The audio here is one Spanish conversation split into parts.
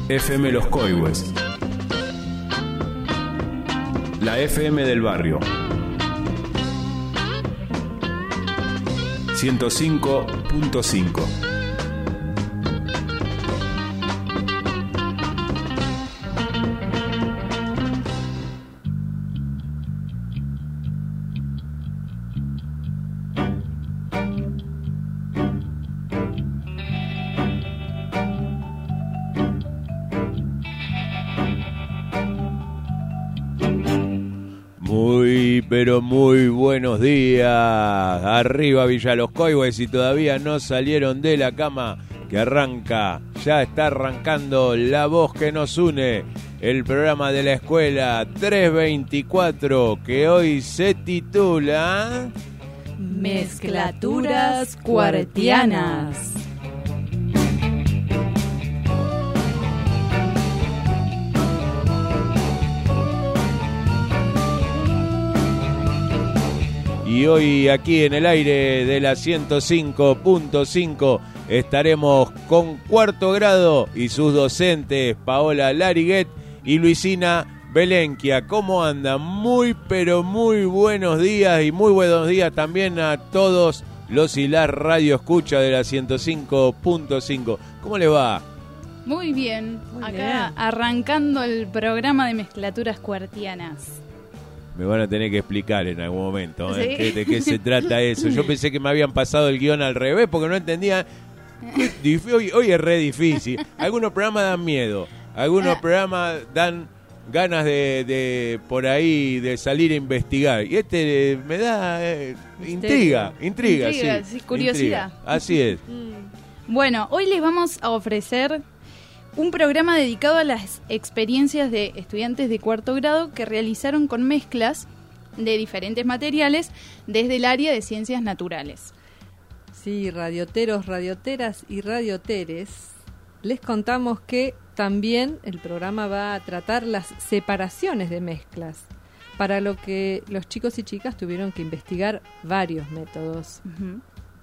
FM Los Coihues, la FM del barrio. 105.5. Pero muy buenos días. Arriba Villa Los Coihues, y todavía no salieron de la cama, que arranca, ya está arrancando La Voz que nos une, el programa de la escuela 324, que hoy se titula Mezclaturas Cuartianas. Y hoy aquí en el aire de la 105.5 estaremos con Cuarto Grado y sus docentes Paola Lariguet y Luisina Belenquia. ¿Cómo andan? Muy pero muy buenos días, y muy buenos días también a todos los y las radio escucha de la 105.5. ¿Cómo les va? Muy bien, acá arrancando el programa de Mezclaturas Cuartianas. Me van a tener que explicar en algún momento, ¿Sí? ¿De qué se trata eso? Yo pensé que me habían pasado el guión al revés porque no entendía. Hoy es re difícil. Algunos programas dan miedo, algunos programas dan ganas de por ahí de salir a investigar. Y este me da intriga, sí, curiosidad. Intriga. Así es. Bueno, hoy les vamos a ofrecer un programa dedicado a las experiencias de estudiantes de cuarto grado que realizaron con mezclas de diferentes materiales desde el área de ciencias naturales. Sí, radioteros, radioteras y radioteres, les contamos que también el programa va a tratar las separaciones de mezclas, para lo que los chicos y chicas tuvieron que investigar varios métodos. Uh-huh.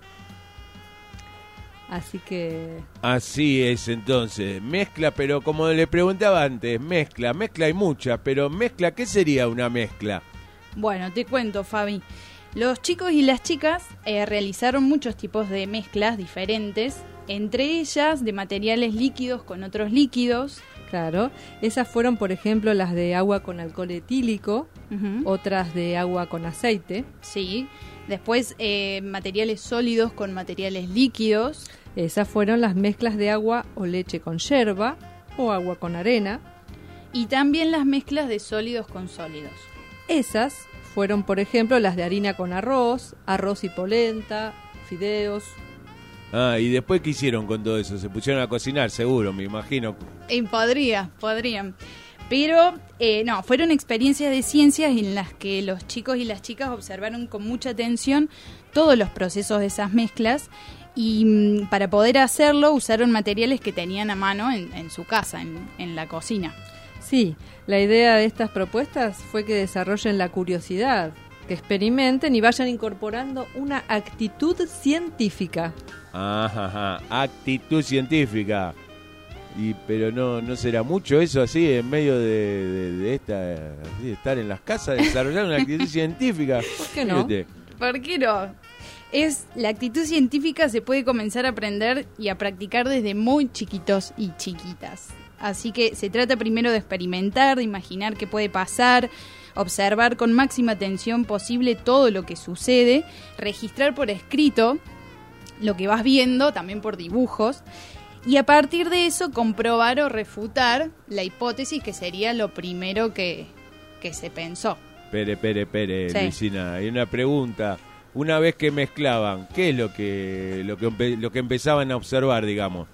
Así que... Así es, entonces, mezcla, pero como le preguntaba antes, mezcla hay muchas, pero mezcla, ¿qué sería una mezcla? Bueno, te cuento, Fabi. Los chicos y las chicas realizaron muchos tipos de mezclas diferentes, entre ellas de materiales líquidos con otros líquidos. Claro, esas fueron, por ejemplo, las de agua con alcohol etílico, Uh-huh. otras de agua con aceite. Sí. Después materiales sólidos con materiales líquidos. Esas fueron las mezclas de agua o leche con yerba o agua con arena. Y también las mezclas de sólidos con sólidos. Esas fueron, por ejemplo, las de harina con arroz, arroz y polenta, fideos. Ah, ¿y después qué hicieron con todo eso? Se pusieron a cocinar, seguro, me imagino. Y podrían. Pero no, fueron experiencias de ciencias en las que los chicos y las chicas observaron con mucha atención todos los procesos de esas mezclas, y para poder hacerlo usaron materiales que tenían a mano en su casa, en la cocina. Sí, la idea de estas propuestas fue que desarrollen la curiosidad, que experimenten y vayan incorporando una actitud científica. Ajá, actitud científica. Pero no será mucho eso así en medio de estar en las casas, desarrollar una actitud científica. ¿Por qué no? ¿Por qué no? La actitud científica se puede comenzar a aprender y a practicar desde muy chiquitos y chiquitas. Así que se trata primero de experimentar, de imaginar qué puede pasar, observar con máxima atención posible todo lo que sucede, registrar por escrito lo que vas viendo, también por dibujos, y a partir de eso comprobar o refutar la hipótesis, que sería lo primero que se pensó. Pere, Sí. Luisina, hay una pregunta. Una vez que mezclaban, ¿qué es lo que empezaban a observar, digamos?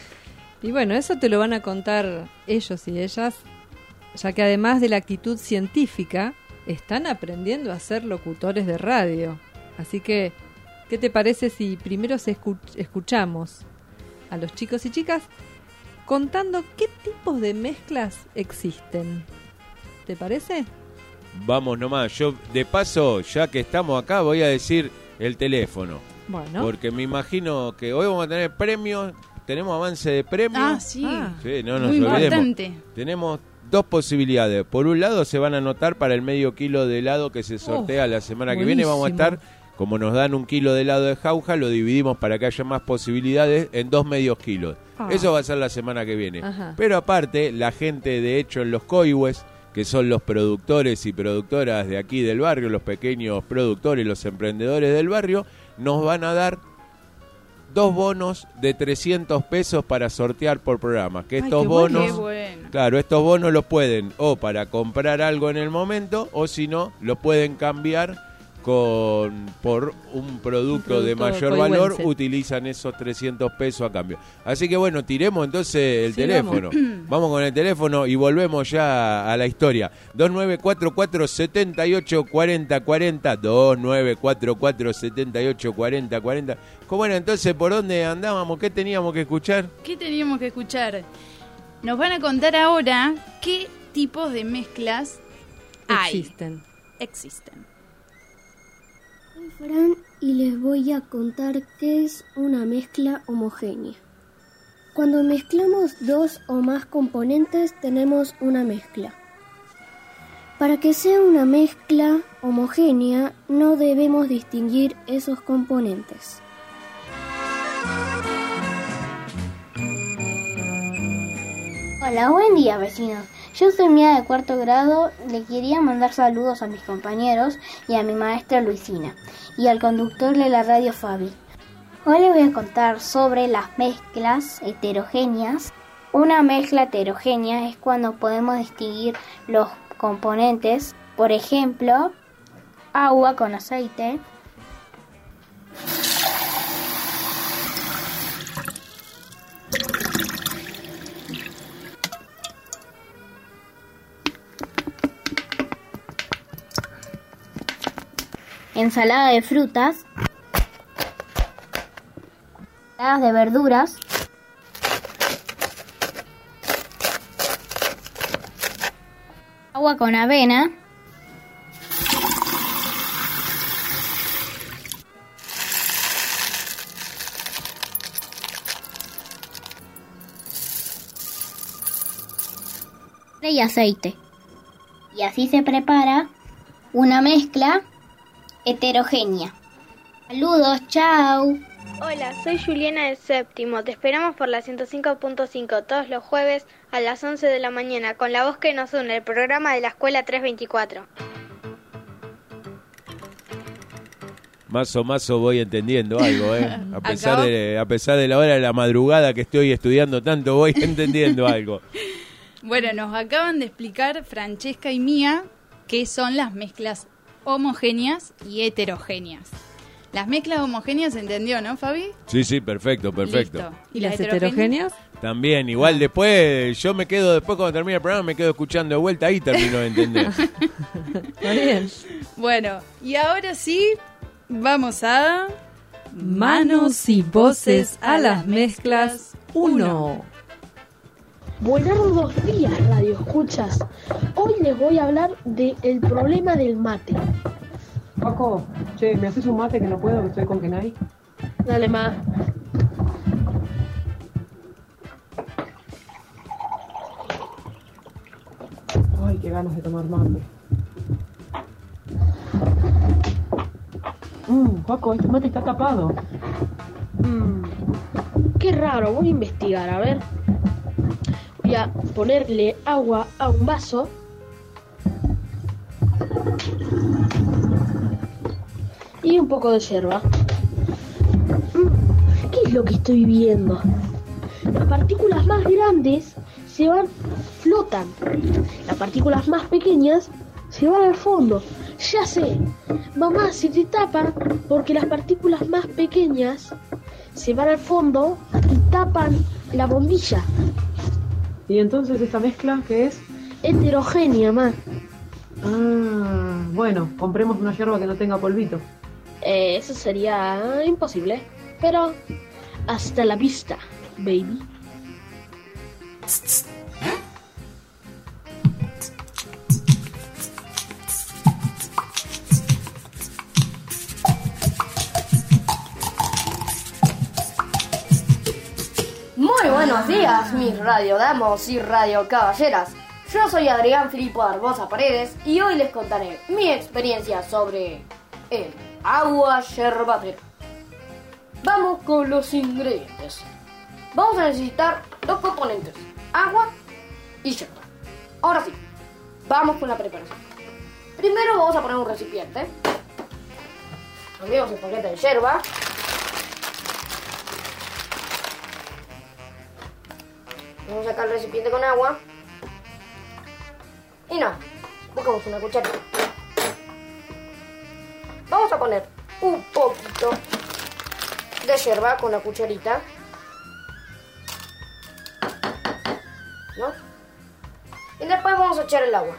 Y bueno, eso te lo van a contar ellos y ellas, ya que además de la actitud científica, están aprendiendo a ser locutores de radio. Así que, ¿qué te parece si primero escuchamos a los chicos y chicas contando qué tipos de mezclas existen? ¿Te parece? Vamos nomás, yo de paso, ya que estamos acá, voy a decir el teléfono. Bueno. Porque me imagino que hoy vamos a tener premios tenemos avance de premio. Ah, sí. Sí, no nos Muy olvidemos. importante. Tenemos dos posibilidades. Por un lado, se van a anotar para el medio kilo de helado que se sortea la semana que viene. Vamos a estar, como nos dan 1 kilo de helado de jauja, lo dividimos para que haya más posibilidades en 2 medios kilos. Eso va a ser la semana que viene. Ajá. Pero aparte, la gente de hecho en los Coihues, que son los productores y productoras de aquí del barrio, los pequeños productores, los emprendedores del barrio, nos van a dar 2 bonos de 300 pesos para sortear por programa. Que estos bonos, Qué bueno. claro, estos bonos los pueden o para comprar algo en el momento, o si no, los pueden cambiar por un producto de mayor coihuense. valor. Utilizan esos 300 pesos a cambio. Así que bueno, tiremos entonces el teléfono. Vamos con el teléfono y volvemos ya a la historia. 2944-784040. 2944-784040. ¿Cómo era entonces? ¿Por dónde andábamos? ¿Qué teníamos que escuchar? ¿Qué teníamos que escuchar? Nos van a contar ahora qué tipos de mezclas existen. Soy Fran y les voy a contar qué es una mezcla homogénea. Cuando mezclamos 2 o más componentes tenemos una mezcla. Para que sea una mezcla homogénea no debemos distinguir esos componentes. Hola, buen día vecinos. Yo soy Mía de 4º grado, le quería mandar saludos a mis compañeros y a mi maestra Luisina y al conductor de la radio Fabi. Hoy les voy a contar sobre las mezclas heterogéneas. Una mezcla heterogénea es cuando podemos distinguir los componentes, por ejemplo, agua con aceite, ensalada de frutas, ensaladas de verduras, agua con avena, y aceite. Y así se prepara una mezcla heterogénea. Saludos, chao. Hola, soy Juliana del 7º. Te esperamos por la 105.5 todos los jueves a las 11 de la mañana con la voz que nos une, el programa de la Escuela 324. Más o menos voy entendiendo algo, A pesar de la hora de la madrugada que estoy estudiando tanto, voy entendiendo algo. Bueno, nos acaban de explicar Francesca y Mía qué son las mezclas homogéneas y heterogéneas. Las mezclas homogéneas se entendió, ¿no, Fabi? Sí, perfecto. Listo. ¿Y las heterogéneas? También, igual después, yo me quedo, después cuando termine el programa, me quedo escuchando de vuelta, ahí termino de entender. Está bien. Bueno, y ahora sí, vamos a... Manos y voces a las mezclas 1. Buenos días, Radio Escuchas. Hoy les voy a hablar del problema del mate. Paco, che, ¿me haces un mate que no puedo, que estoy con Kenai? Dale, ma. Ay, qué ganas de tomar mate. Paco, este mate está tapado. Qué raro, voy a investigar, a ver. Voy a ponerle agua a un vaso. Y un poco de yerba. ¿Qué es lo que estoy viendo? Las partículas más grandes flotan. Las partículas más pequeñas se van al fondo. Ya sé, mamá, se te tapan porque las partículas más pequeñas se van al fondo y tapan la bombilla. ¿Y entonces esta mezcla qué es? Heterogénea, ma. Bueno, compremos una yerba que no tenga polvito. Eso sería imposible. Pero hasta la vista, baby. Muy buenos días, mis radiodamos y radiocaballeras. Yo soy Adrián Filipo Barbosa Paredes y hoy les contaré mi experiencia sobre el agua yerbatera. Vamos con los ingredientes. Vamos a necesitar dos componentes, agua y yerba. Ahora sí, vamos con la preparación. Primero vamos a poner un recipiente. Cambiamos el paquete de yerba. Vamos a sacar el recipiente con agua. Y no, buscamos una cucharita. Vamos a poner un poquito de yerba con la cucharita. ¿No? Y después vamos a echar el agua.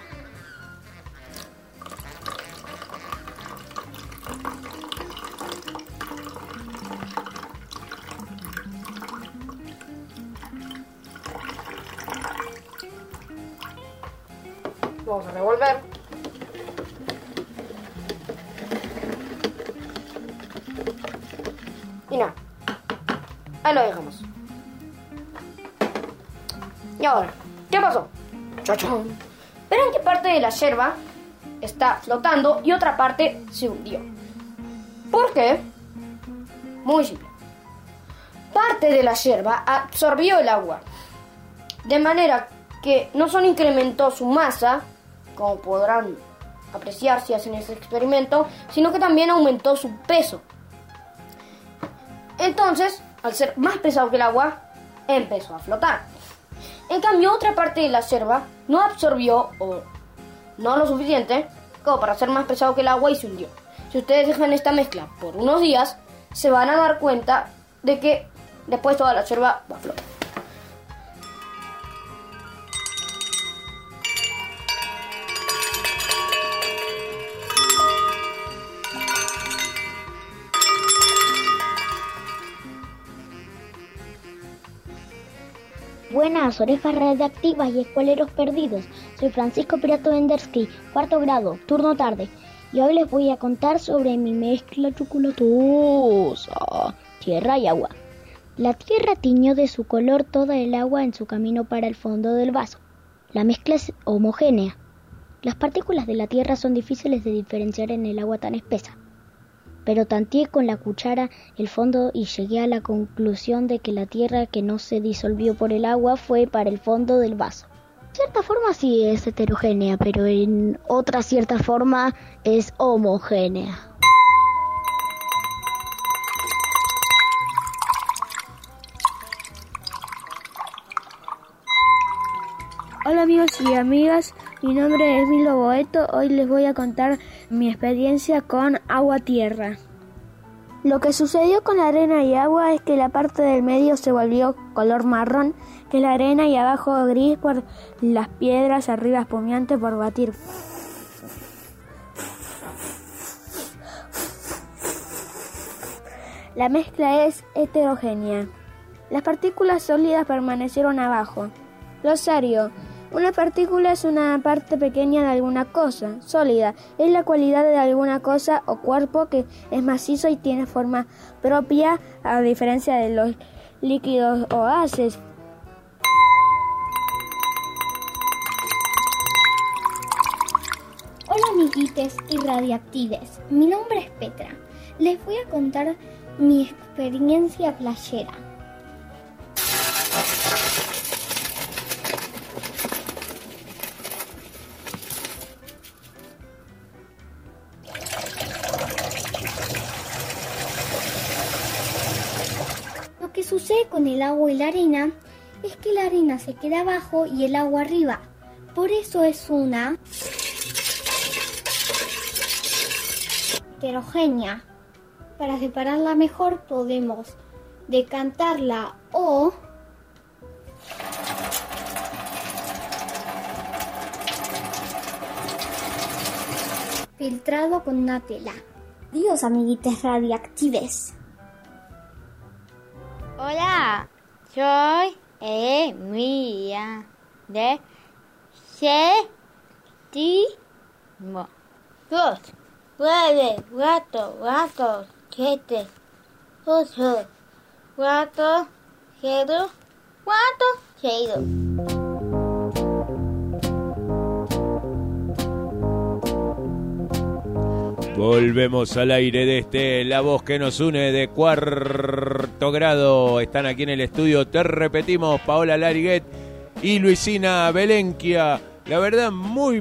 Vamos a revolver. Y nada, ahí lo dejamos. Y ahora, ¿qué pasó? ¡Chachón! Verán que parte de la yerba está flotando y otra parte se hundió. ¿Por qué? Muy simple. Parte de la yerba absorbió el agua, de manera que no solo incrementó su masa, como podrán apreciar si hacen ese experimento, sino que también aumentó su peso. Entonces, al ser más pesado que el agua, empezó a flotar. En cambio, otra parte de la yerba no absorbió o no lo suficiente como para ser más pesado que el agua y se hundió. Si ustedes dejan esta mezcla por unos días, se van a dar cuenta de que después toda la yerba va a flotar. Buenas, orejas radiactivas y escueleros perdidos. Soy Francisco Pirato Vendersky, cuarto grado, turno tarde. Y hoy les voy a contar sobre mi mezcla chocolatosa, tierra y agua. La tierra tiñó de su color toda el agua en su camino para el fondo del vaso. La mezcla es homogénea. Las partículas de la tierra son difíciles de diferenciar en el agua tan espesa. Pero tanteé con la cuchara el fondo y llegué a la conclusión de que la tierra que no se disolvió por el agua fue para el fondo del vaso. De cierta forma sí es heterogénea, pero en otra cierta forma es homogénea. Hola amigos y amigas, mi nombre es Milo Boeto. Hoy les voy a contar mi experiencia con agua-tierra. Lo que sucedió con la arena y agua es que la parte del medio se volvió color marrón, que es la arena, y abajo gris por las piedras, arriba espumiante por batir. La mezcla es heterogénea. Las partículas sólidas permanecieron abajo. Glosario. Una partícula es una parte pequeña de alguna cosa. Sólida es la cualidad de alguna cosa o cuerpo que es macizo y tiene forma propia, a diferencia de los líquidos o gases. Hola amiguites y radiactives, mi nombre es Petra. Les voy a contar mi experiencia playera. Lo que sucede con el agua y la arena es que la arena se queda abajo y el agua arriba. Por eso es una heterogénea. Para separarla mejor podemos decantarla o filtrado con una tela. Adiós, amiguites radiactives. Hola, soy Emilia de séptimo. 2, 9, 7, 8, 4, 0, ¿Cuántos seguidos? Volvemos al aire de La Voz que nos une de cuarto grado. Están aquí en el estudio, te repetimos, Paola Lariguet y Luisina Belenquia. La verdad, muy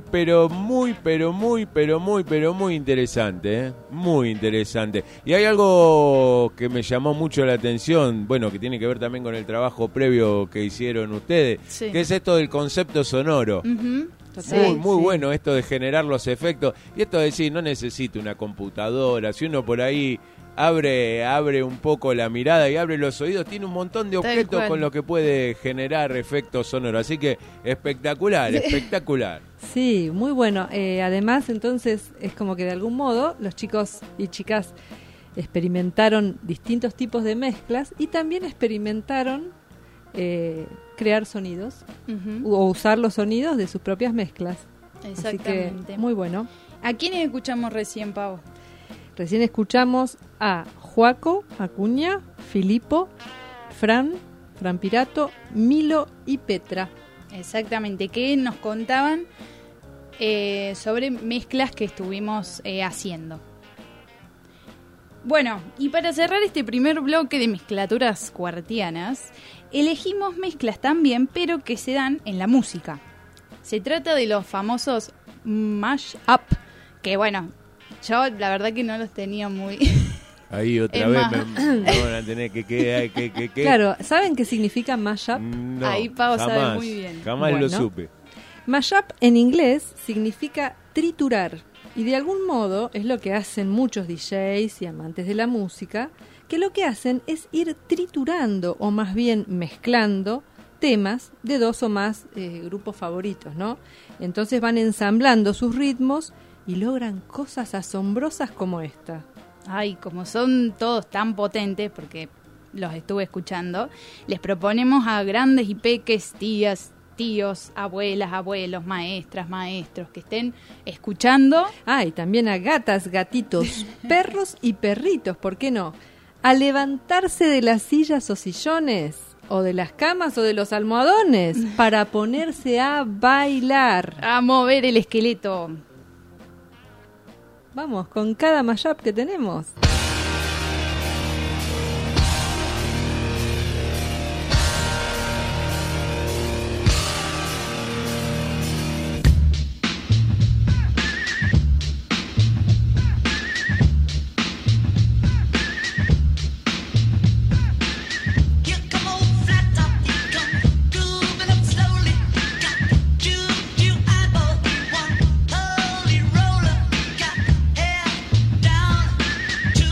interesante, ¿eh? Muy interesante. Y hay algo que me llamó mucho la atención, bueno, que tiene que ver también con el trabajo previo que hicieron ustedes, Sí. que es esto del concepto sonoro. Ujú. Muy bueno esto de generar los efectos. Y esto de decir, no necesito una computadora. Si uno por ahí abre un poco la mirada y abre los oídos, tiene un montón de Tal objetos cual. con los que puede generar efectos sonoros. Así que espectacular, espectacular. Sí, muy bueno. Además, entonces, es como que de algún modo los chicos y chicas experimentaron distintos tipos de mezclas y también experimentaron crear sonidos o usar los sonidos de sus propias mezclas. Exactamente. Así que, muy bueno. ¿A quiénes escuchamos recién, Pau? Recién escuchamos a Joaco, Acuña, Filipo, Fran Pirato, Milo y Petra. Exactamente, que nos contaban sobre mezclas que estuvimos haciendo. Bueno, y para cerrar este primer bloque de mezclaturas cuartianas, elegimos mezclas también, pero que se dan en la música. Se trata de los famosos mash-up, que bueno, yo la verdad que no los tenía muy... Ahí otra Es vez más- me van a tener que Claro, ¿saben qué significa mashup? No, Ahí Pau sabe jamás, muy bien. Jamás lo Bueno. supe. Mashup en inglés significa triturar y de algún modo es lo que hacen muchos DJs y amantes de la música, que lo que hacen es ir triturando o más bien mezclando temas de dos o más grupos favoritos, ¿no? Entonces van ensamblando sus ritmos y logran cosas asombrosas como esta. Ay, como son todos tan potentes, porque los estuve escuchando, les proponemos a grandes y peques, tías, tíos, abuelas, abuelos, maestras, maestros, que estén escuchando. Ah, y también a gatas, gatitos, perros y perritos, ¿por qué no? A levantarse de las sillas o sillones, o de las camas o de los almohadones, para ponerse a bailar. A mover el esqueleto. Vamos, con cada mashup que tenemos. To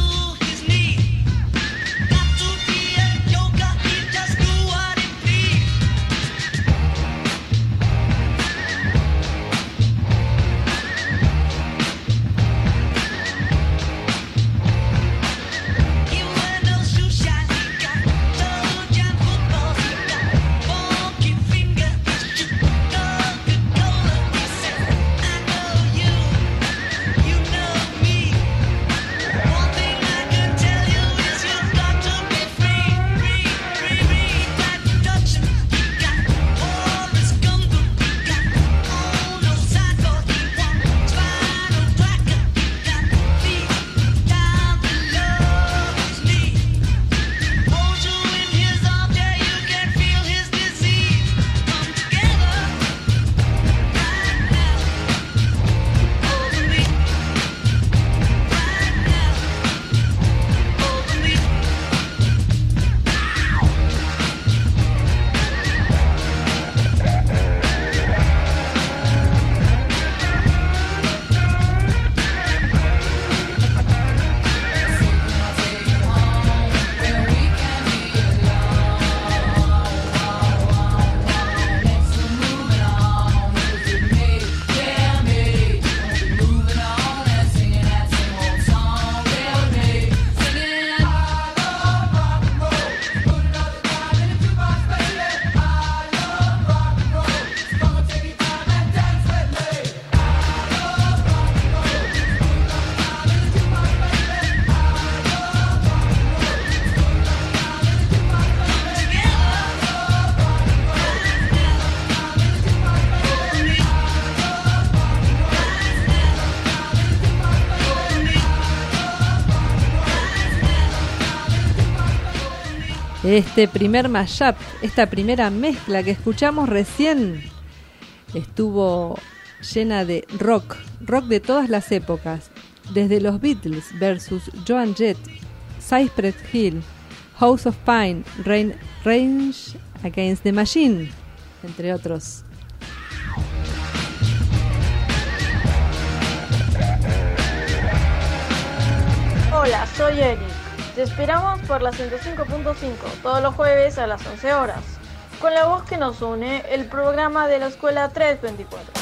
Este primer mashup, esta primera mezcla que escuchamos recién, estuvo llena de rock de todas las épocas, desde los Beatles versus Joan Jett, Cypress Hill, House of Pine, Rage Against the Machine, entre otros. Hola, soy Eric. Te esperamos por la 105.5 todos los jueves a las 11 horas. Con la voz que nos une, el programa de la Escuela 324.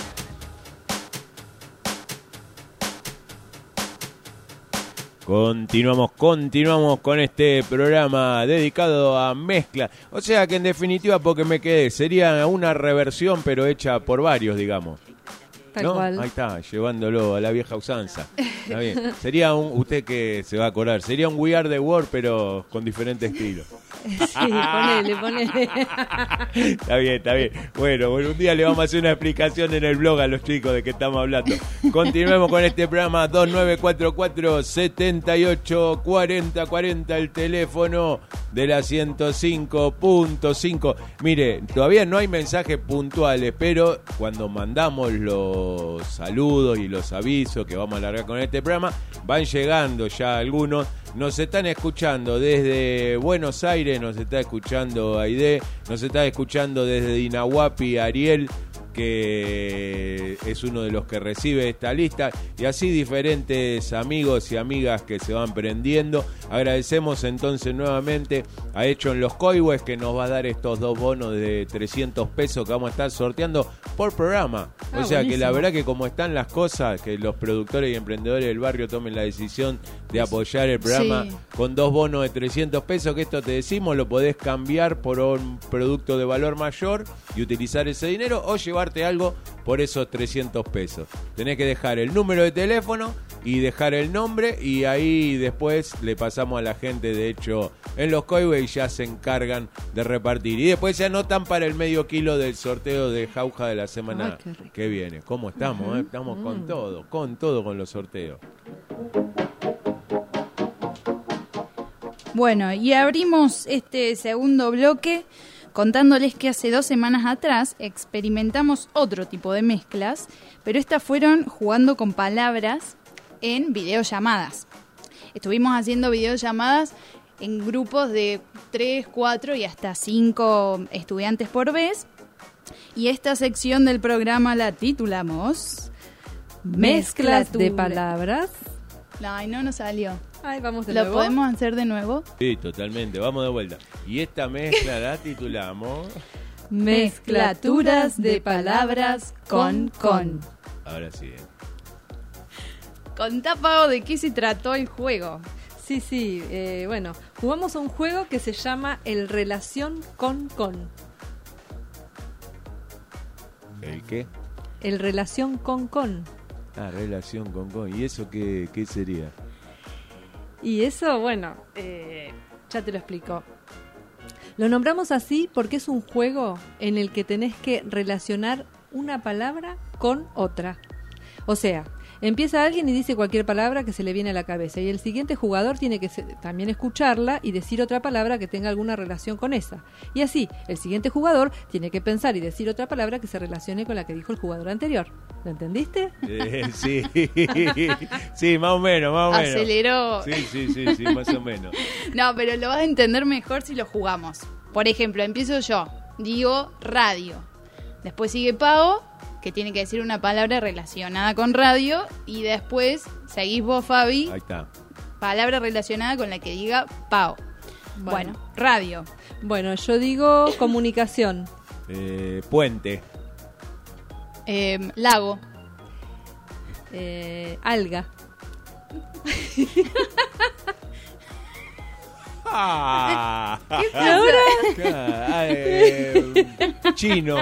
Continuamos con este programa dedicado a mezcla. O sea que en definitiva, porque me quedé, sería una reversión pero hecha por varios, digamos. Tal ¿No? cual. Ahí está, llevándolo a la vieja usanza. Está bien. Sería usted que se va a acordar, sería un We Are the World pero con diferentes estilos. Sí, ponele. Está bien. Bueno, un día le vamos a hacer una explicación en el blog a los chicos de qué estamos hablando. Continuemos con este programa. 2944-784040, el teléfono de la 105.5. Mire, todavía no hay mensajes puntuales, pero cuando mandamos los saludos y los avisos que vamos a alargar con este programa, van llegando ya algunos. Nos están escuchando desde Buenos Aires, nos está escuchando Aide, nos está escuchando desde Dinahuapi Ariel, que es uno de los que recibe esta lista, y así diferentes amigos y amigas que se van prendiendo. Agradecemos entonces nuevamente a Hecho en los Coihues, que nos va a dar estos 2 bonos de 300 pesos que vamos a estar sorteando por programa. O sea buenísimo. que la verdad que como están las cosas, que los productores y emprendedores del barrio tomen la decisión de apoyar el programa con 2 bonos de 300 pesos, que esto te decimos, lo podés cambiar por un producto de valor mayor y utilizar ese dinero, o llevarte algo por esos 300 pesos. Tenés que dejar el número de teléfono y dejar el nombre, y ahí después le pasamos a la gente de Hecho en los Coihues y ya se encargan de repartir. Y después se anotan para el medio kilo del sorteo de jauja de la semana que viene. ¿Cómo estamos? Estamos con todo con los sorteos. Bueno, y abrimos este segundo bloque contándoles que hace 2 semanas atrás experimentamos otro tipo de mezclas, pero estas fueron jugando con palabras en videollamadas. Estuvimos haciendo videollamadas en grupos de 3, 4 y hasta 5 estudiantes por vez. Y esta sección del programa la titulamos Mezclas de palabras. Ay, no nos salió. Ay, vamos de ¿Lo nuevo? podemos hacer de nuevo? Sí, totalmente. Vamos de vuelta. Y esta mezcla la titulamos Mezclaturas de palabras con. Ahora sí. Contá, Pau, ¿de qué se trató el juego? Sí, bueno, jugamos a un juego que se llama el relación con. ¿El qué? El relación con. Ah, relación con. ¿Y eso qué sería? Y eso, bueno, ya te lo explico. Lo nombramos así porque es un juego en el que tenés que relacionar una palabra con otra. O sea, empieza alguien y dice cualquier palabra que se le viene a la cabeza, y el siguiente jugador tiene que también escucharla y decir otra palabra que tenga alguna relación con esa. Y así, el siguiente jugador tiene que pensar y decir otra palabra que se relacione con la que dijo el jugador anterior. ¿Lo entendiste? Sí, sí, más o menos. Aceleró. Sí, más o menos. No, pero lo vas a entender mejor si lo jugamos. Por ejemplo, empiezo yo, digo radio. Después sigue Pau, que tiene que decir una palabra relacionada con radio, y después seguís vos, Fabi. Ahí está. Palabra relacionada con la que diga Pau. Bueno, radio. Bueno, yo digo comunicación. Puente. Lago. Alga. ¿Qué pasa? Chino.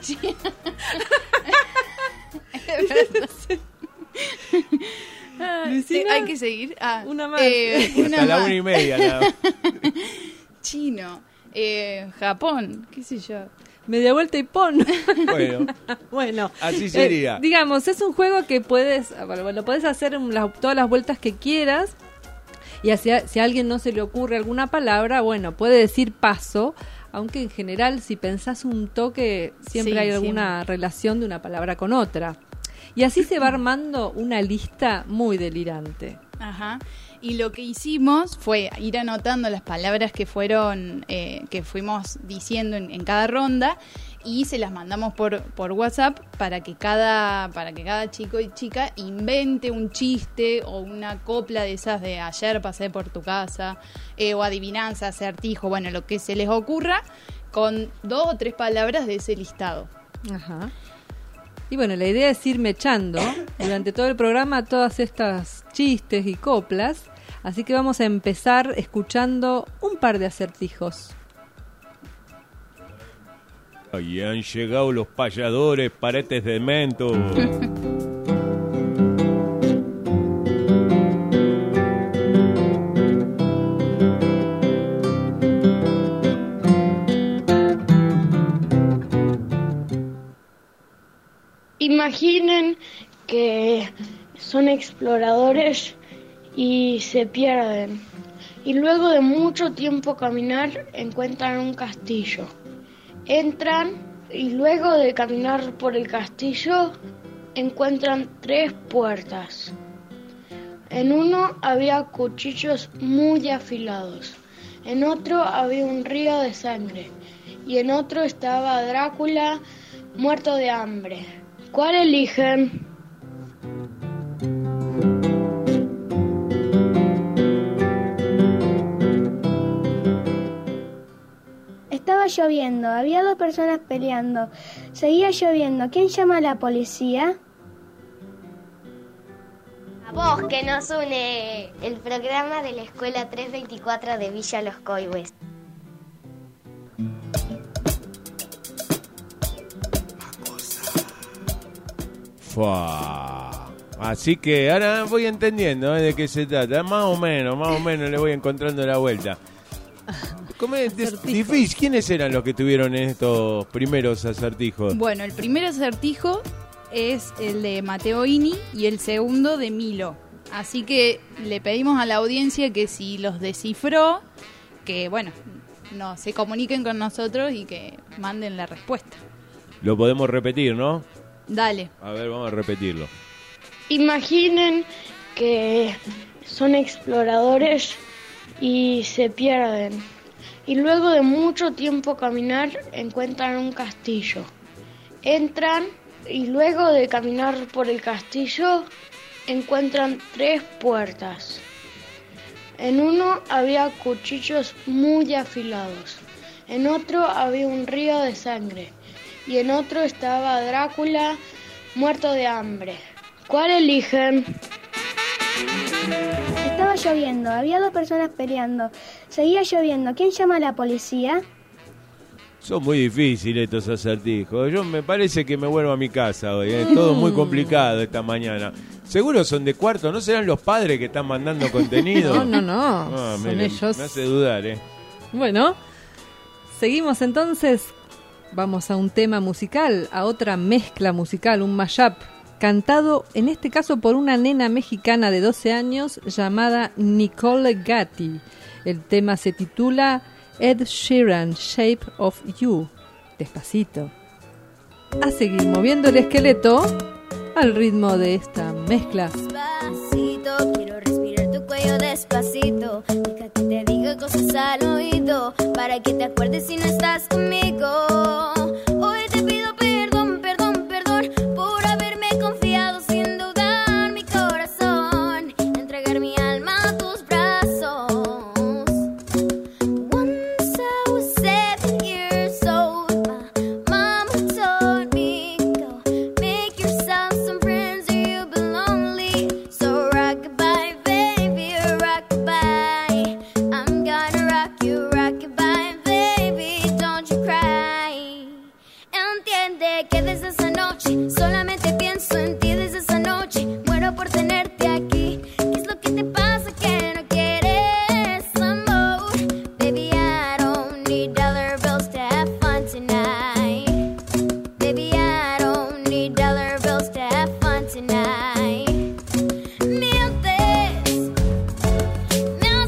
Luisina, hay que seguir. Una más. Hasta la 1:30. Nada. Chino. Japón. ¿Qué sé yo? Media vuelta y pon. Bueno, así sería. Digamos, es un juego que lo puedes hacer en todas las vueltas que quieras. Y si a alguien no se le ocurre alguna palabra, bueno, puede decir paso, aunque en general si pensás un toque siempre hay alguna relación de una palabra con otra. Y así se va armando una lista muy delirante. Ajá. Y lo que hicimos fue ir anotando las palabras que fuimos diciendo en cada ronda y se las mandamos por WhatsApp para que cada chico y chica invente un chiste o una copla de esas de ayer pasé por tu casa, o adivinanza, acertijo, bueno, lo que se les ocurra, con 2 o 3 palabras de ese listado. Ajá. Y bueno, la idea es ir mechando durante todo el programa todas estas chistes y coplas, así que vamos a empezar escuchando un par de acertijos. Ahí han llegado los payadores, paretes de mento. Imaginen que son exploradores y se pierden. Y luego de mucho tiempo caminar encuentran un castillo. Entran y luego de caminar por el castillo encuentran 3 puertas. En uno había cuchillos muy afilados. En otro había un río de sangre. Y en otro estaba Drácula muerto de hambre. ¿Cuál eligen? Estaba lloviendo, había 2 personas peleando. Seguía lloviendo. ¿Quién llama a la policía? A vos que nos une el programa de la Escuela 324 de Villa Los Coihues. Así que ahora voy entendiendo de qué se trata. Más o menos le voy encontrando la vuelta. ¿Cómo es difícil? ¿Quiénes eran los que tuvieron estos primeros acertijos? Bueno, el primer acertijo es el de Mateo Ini y el segundo de Milo. Así que le pedimos a la audiencia que si los descifró, que bueno, no se comuniquen con nosotros y que manden la respuesta. Lo podemos repetir, ¿no? Dale. A ver, vamos a repetirlo. Imaginen que son exploradores y se pierden. Y luego de mucho tiempo caminar encuentran un castillo. Entran y luego de caminar por el castillo encuentran 3 puertas. En uno había cuchillos muy afilados. En otro había un río de sangre. Y en otro estaba Drácula muerto de hambre. ¿Cuál eligen? Estaba lloviendo, había 2 personas peleando. Seguía lloviendo. ¿Quién llama a la policía? Son muy difíciles estos acertijos. Yo me parece que me vuelvo a mi casa hoy. Es todo muy complicado esta mañana. ¿Seguro son de cuarto? ¿No serán los padres que están mandando contenido? No. Son ellos. Me hace dudar, Bueno, seguimos entonces. Vamos a un tema musical, a otra mezcla musical, un mashup, cantado en este caso por una nena mexicana de 12 años llamada Nicole Gatti. El tema se titula Ed Sheeran, Shape of You. Despacito. A seguir moviendo el esqueleto al ritmo de esta mezcla. Despacito, quiero respirar tu cuello despacito. Deja que te diga cosas al oído, para que te acuerdes si no estás conmigo. Hoy te pido perdón, perdón, perdón, por haberme confiado sin dudar mi corazón, entregar mi alma a tus brazos. Once I was 7 years old, my mama told me, go make yourself some friends or you'll be lonely. So rock-a-bye, baby, rock-a-bye. I'm gonna rock you, rock-a-bye, baby, don't you cry. Entiende que desde esa noche solamente pienso en ti, desde esa noche muero por tenerte aquí. ¿Qué es lo que te pasa que no quieres amor? Baby, I don't need dollar bills to have fun tonight. Baby, I don't need dollar bills to have fun tonight. Mientes, me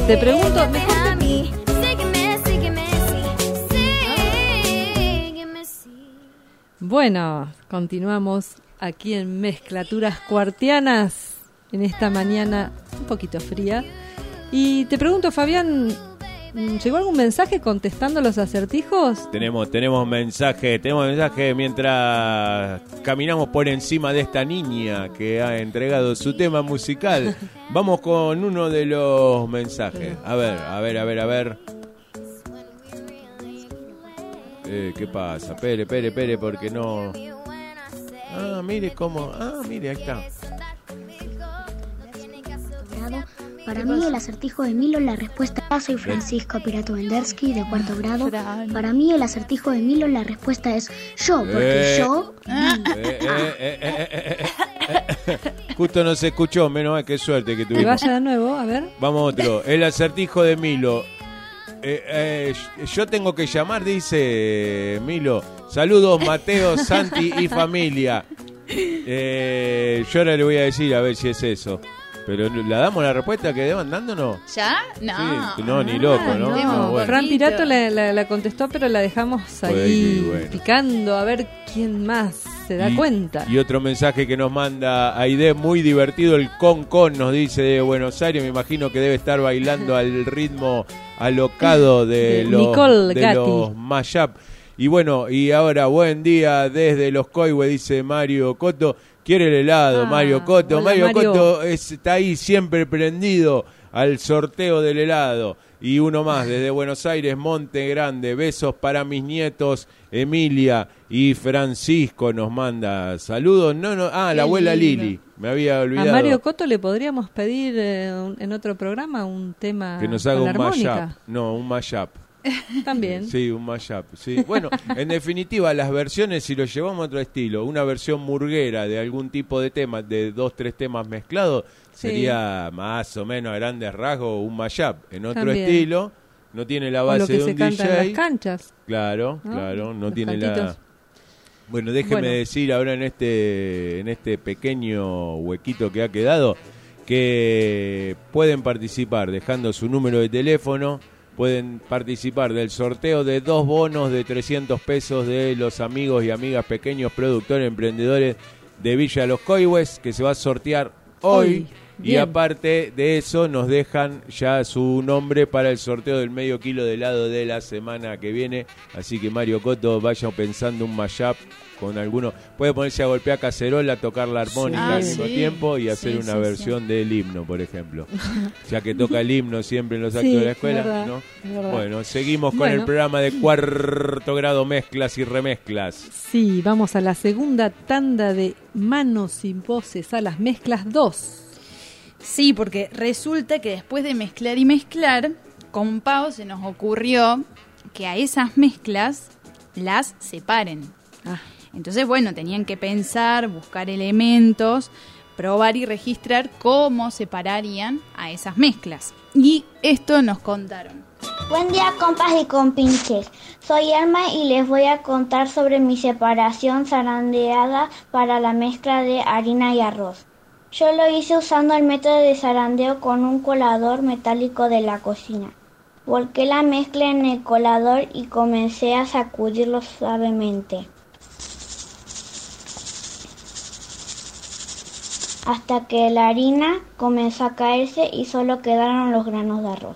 Te pregunto, bueno, continuamos aquí en Mezclaturas Cuartianas en esta mañana un poquito fría. Y te pregunto, Fabián, ¿llegó algún mensaje contestando los acertijos? Tenemos mensaje mientras caminamos por encima de esta niña que ha entregado su tema musical. Vamos con uno de los mensajes. A ver. ¿Qué pasa? Pere, porque no... mire, ahí está. Para mí el acertijo de Milo, la respuesta... Soy Francisco Pirato Vendersky, de cuarto grado. Para mí el acertijo de Milo, la respuesta es yo, porque yo... Justo no se escuchó, menos mal, qué suerte que tuvimos. Que vaya de nuevo, a ver. Vamos otro. El acertijo de Milo. Yo tengo que llamar, dice Milo. Saludos, Mateo, Santi y familia. Yo ahora le voy a decir a ver si es eso. Pero ¿la damos la respuesta que deban dándonos? ¿Ya? No. Sí, no, ni loco, ¿no? Bueno. Fran Pirato la contestó, pero la dejamos ahí picando a ver quién más se da cuenta. Y otro mensaje que nos manda Aide, muy divertido el con, nos dice de Buenos Aires. Me imagino que debe estar bailando al ritmo alocado de los mashup. Y bueno, y ahora buen día desde Los Coihues, dice Mario Coto. Quiere el helado, Mario Coto. Hola, Mario Coto está ahí siempre prendido al sorteo del helado. Y uno más, desde Buenos Aires, Monte Grande. Besos para mis nietos, Emilia y Francisco nos manda saludos. La abuela Lili, me había olvidado. A Mario Coto le podríamos pedir en otro programa un tema que nos haga con un armónica. mashup. No, un mashup. También. Sí, un mashup. Sí. Bueno, en definitiva, las versiones, si lo llevamos a otro estilo, una versión murguera de algún tipo de tema, de 2-3 temas mezclados, sería más o menos a grandes rasgos un mashup. En otro También. estilo, no tiene la base de un DJ. Lo que se canta en las canchas. Claro, no tiene cantitos. Bueno, déjeme decir ahora en este pequeño huequito que ha quedado, que pueden participar dejando su número de teléfono. Pueden participar del sorteo de 2 bonos de 300 pesos de los amigos y amigas pequeños productores emprendedores de Villa Los Coihues, que se va a sortear hoy. Y aparte de eso nos dejan ya su nombre para el sorteo del medio kilo de helado de la semana que viene. Así que Mario Coto, vaya pensando un mashup con alguno. Puede ponerse a golpear cacerola, tocar la armónica al mismo tiempo y hacer una versión del himno, por ejemplo. Ya que toca el himno siempre en los actos de la escuela, verdad, ¿no? verdad. Bueno, seguimos con el programa de cuarto grado, mezclas y remezclas. Sí, vamos a la segunda tanda de Manos sin Voces a las Mezclas 2. Sí, porque resulta que después de mezclar y mezclar, con Pau se nos ocurrió que a esas mezclas las separen. Entonces, bueno, tenían que pensar, buscar elementos, probar y registrar cómo separarían a esas mezclas. Y esto nos contaron. Buen día, compas y compinches. Soy Alma y les voy a contar sobre mi separación zarandeada para la mezcla de harina y arroz. Yo lo hice usando el método de zarandeo con un colador metálico de la cocina. Volqué la mezcla en el colador y comencé a sacudirlo suavemente, hasta que la harina comenzó a caerse y solo quedaron los granos de arroz.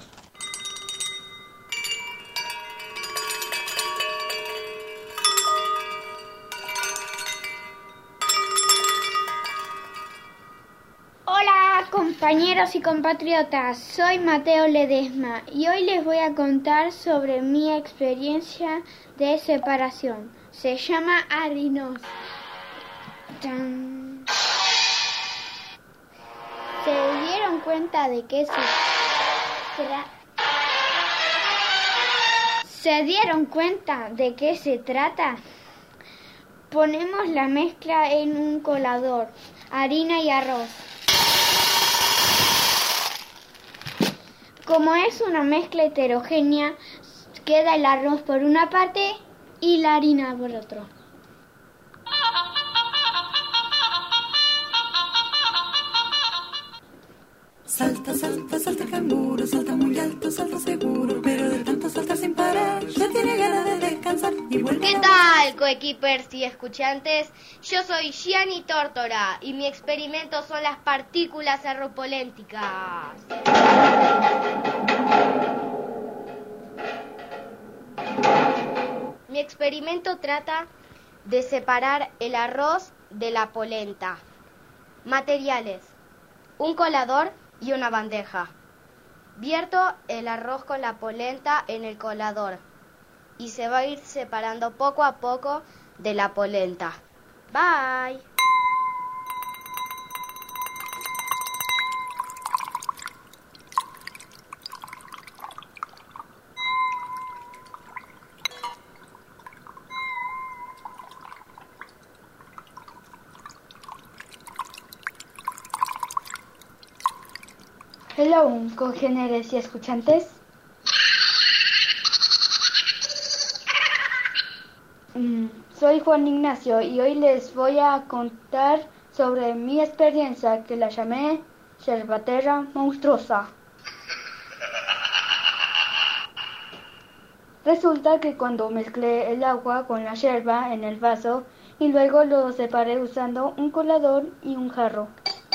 Hola compañeros y compatriotas, soy Mateo Ledesma y hoy les voy a contar sobre mi experiencia de separación. Se llama harinos. ¡Tan! ¿Se dieron cuenta de qué se trata? Ponemos la mezcla en un colador, harina y arroz. Como es una mezcla heterogénea, queda el arroz por una parte y la harina por otro. Salta, salta, salta canguro, salta muy alto, salta seguro, pero de tanto saltar sin parar, ya tiene ganas de descansar y vuelve. ¿Qué tal, coequippers y escuchantes? Yo soy Gianni Tórtora y mi experimento son las partículas aeropolénticas. Mi experimento trata de separar el arroz de la polenta. Materiales: un colador y una bandeja. Vierto el arroz con la polenta en el colador y se va a ir separando poco a poco de la polenta. Bye. Hello, congéneres y escuchantes. Soy Juan Ignacio y hoy les voy a contar sobre mi experiencia que la llamé yerbatera monstruosa. Resulta que cuando mezclé el agua con la yerba en el vaso y luego lo separé usando un colador y un jarro.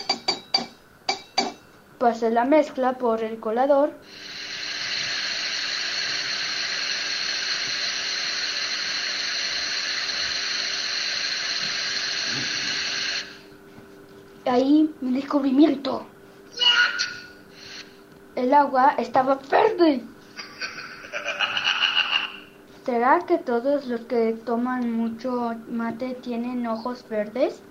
Pasé la mezcla por el colador ahí mi descubrimiento. El agua estaba verde. ¿Será que todos los que toman mucho mate tienen ojos verdes?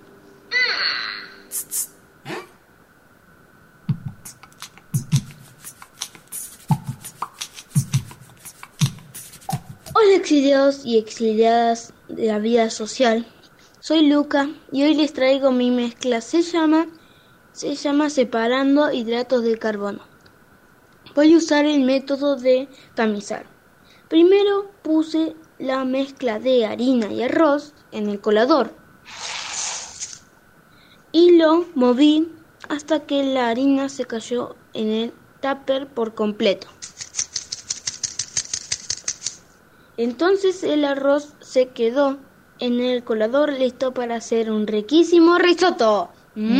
Hola exiliados y exiliadas de la vida social, soy Luca y hoy les traigo mi mezcla, se llama separando hidratos de carbono. Voy a usar el método de tamizar. Primero puse la mezcla de harina y arroz en el colador y lo moví hasta que la harina se cayó en el tupper por completo. Entonces el arroz se quedó en el colador listo para hacer un riquísimo risotto.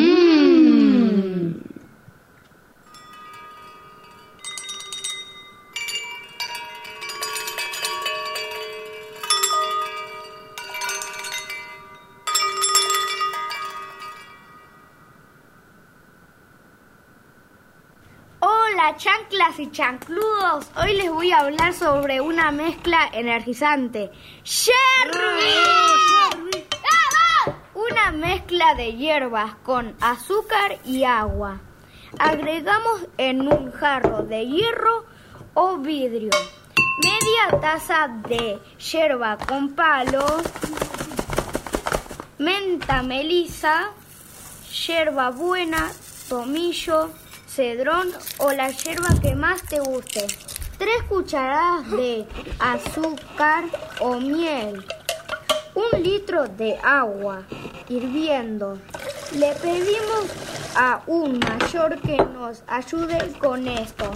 Hola chanclas y chancludos, hoy les voy a hablar sobre una mezcla energizante. ¡Sherry! Una mezcla de hierbas con azúcar y agua. Agregamos en un jarro de hierro o vidrio media taza de hierba con palo, menta, melisa, hierba buena, tomillo, cedrón o la hierba que más te guste. 3 cucharadas de azúcar o miel. 1 litro de agua hirviendo. Le pedimos a un mayor que nos ayude con esto.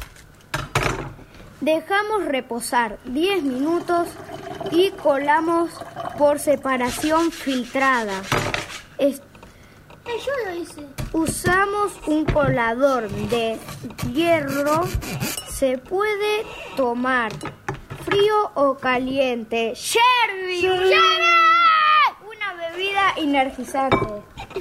Dejamos reposar 10 minutos y colamos por separación filtrada. Yo lo hice. Usamos un colador de hierro. Se puede tomar frío o caliente. ¡Sherry! Una bebida energizante.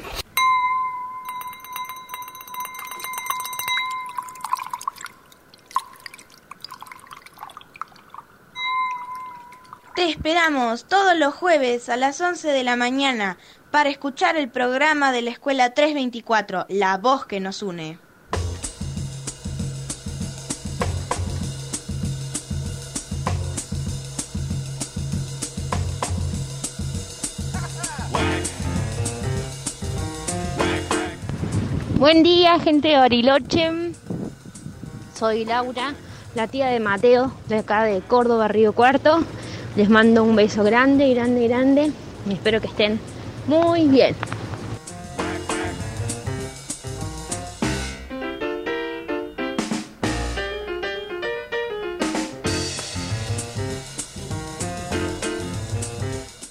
Te esperamos todos los jueves a las 11 de la mañana para escuchar el programa de la Escuela 324, La Voz que nos une. Buen día, gente de Bariloche. Soy Laura, la tía de Mateo, de acá de Córdoba, Río Cuarto. Les mando un beso grande, grande, grande. Y espero que estén muy bien.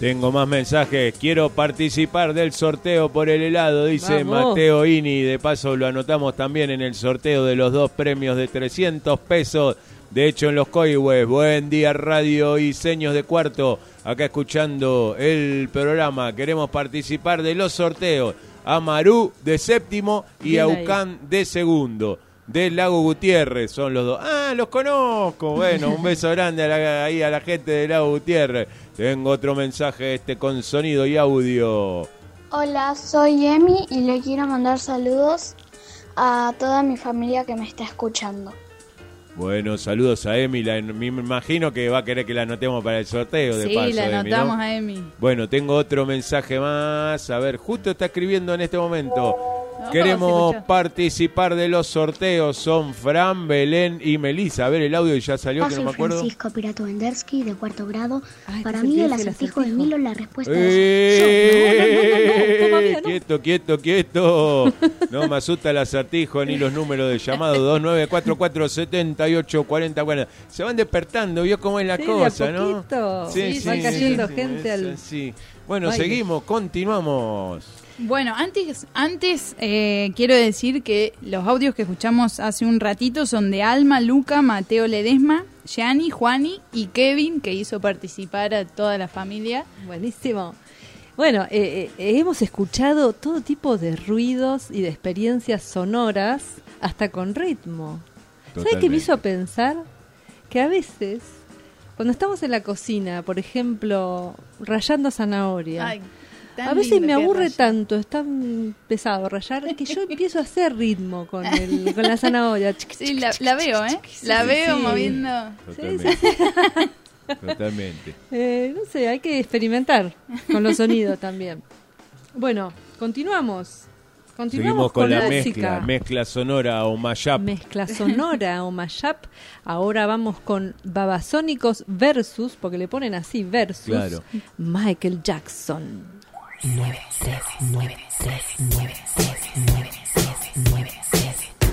Tengo más mensajes. Quiero participar del sorteo por el helado, dice Vamos. Mateo Ini. De paso lo anotamos también en el sorteo de los 2 premios de 300 pesos. De hecho, en los Coihues. Buen día, radio y seños de cuarto. Acá escuchando el programa. Queremos participar de los sorteos. A Marú de séptimo y Bien a ahí. Ucán de segundo. Del Lago Gutiérrez son los 2. ¡Ah, los conozco! Bueno, un beso grande ahí a la gente del Lago Gutiérrez. Tengo otro mensaje con sonido y audio. Hola, soy Emi y le quiero mandar saludos a toda mi familia que me está escuchando. Bueno, saludos a Emi. Me imagino que va a querer que la anotemos para el sorteo de Sí, paso. la Emi, ¿no? anotamos a Emi. Bueno, tengo otro mensaje más. A ver, justo está escribiendo en este momento. No, Queremos se escucha. participar de los sorteos. Son Fran, Belén y Melissa. A ver el audio y ya salió, que no Soy me acuerdo. Francisco Pirato Vendersky, de cuarto grado. Para es mí el el del acertijo de acertijo. Milo, la respuesta Quieto, quieto. No me asusta el acertijo ni los números de llamado. 2944-784040. Se van despertando, vio cómo es la Sí, cosa, de a ¿no? poquito. Sí, va cayendo gente al Sí. Bueno, baile. seguimos, continuamos. Bueno, antes quiero decir que los audios que escuchamos hace un ratito son de Alma, Luca, Mateo Ledesma, Gianni, Juani y Kevin, que hizo participar a toda la familia. Buenísimo. Bueno, hemos escuchado todo tipo de ruidos y de experiencias sonoras, hasta con ritmo. ¿Sabes qué me hizo pensar? Que a veces, cuando estamos en la cocina, por ejemplo, rallando zanahoria, Ay, tan a veces lindo me que aburre raya. tanto, es tan pesado rallar, que yo empiezo a hacer ritmo con la zanahoria. Sí, la veo, ¿eh? La veo Sí. moviendo. Totalmente. Totalmente. No sé, hay que experimentar con los sonidos también. Bueno, continuamos. Seguimos con la música. mezcla sonora o mashup. Mezcla sonora o mashup. Ahora vamos con Babasónicos versus, porque le ponen así, versus Claro. Michael Jackson. 939393939.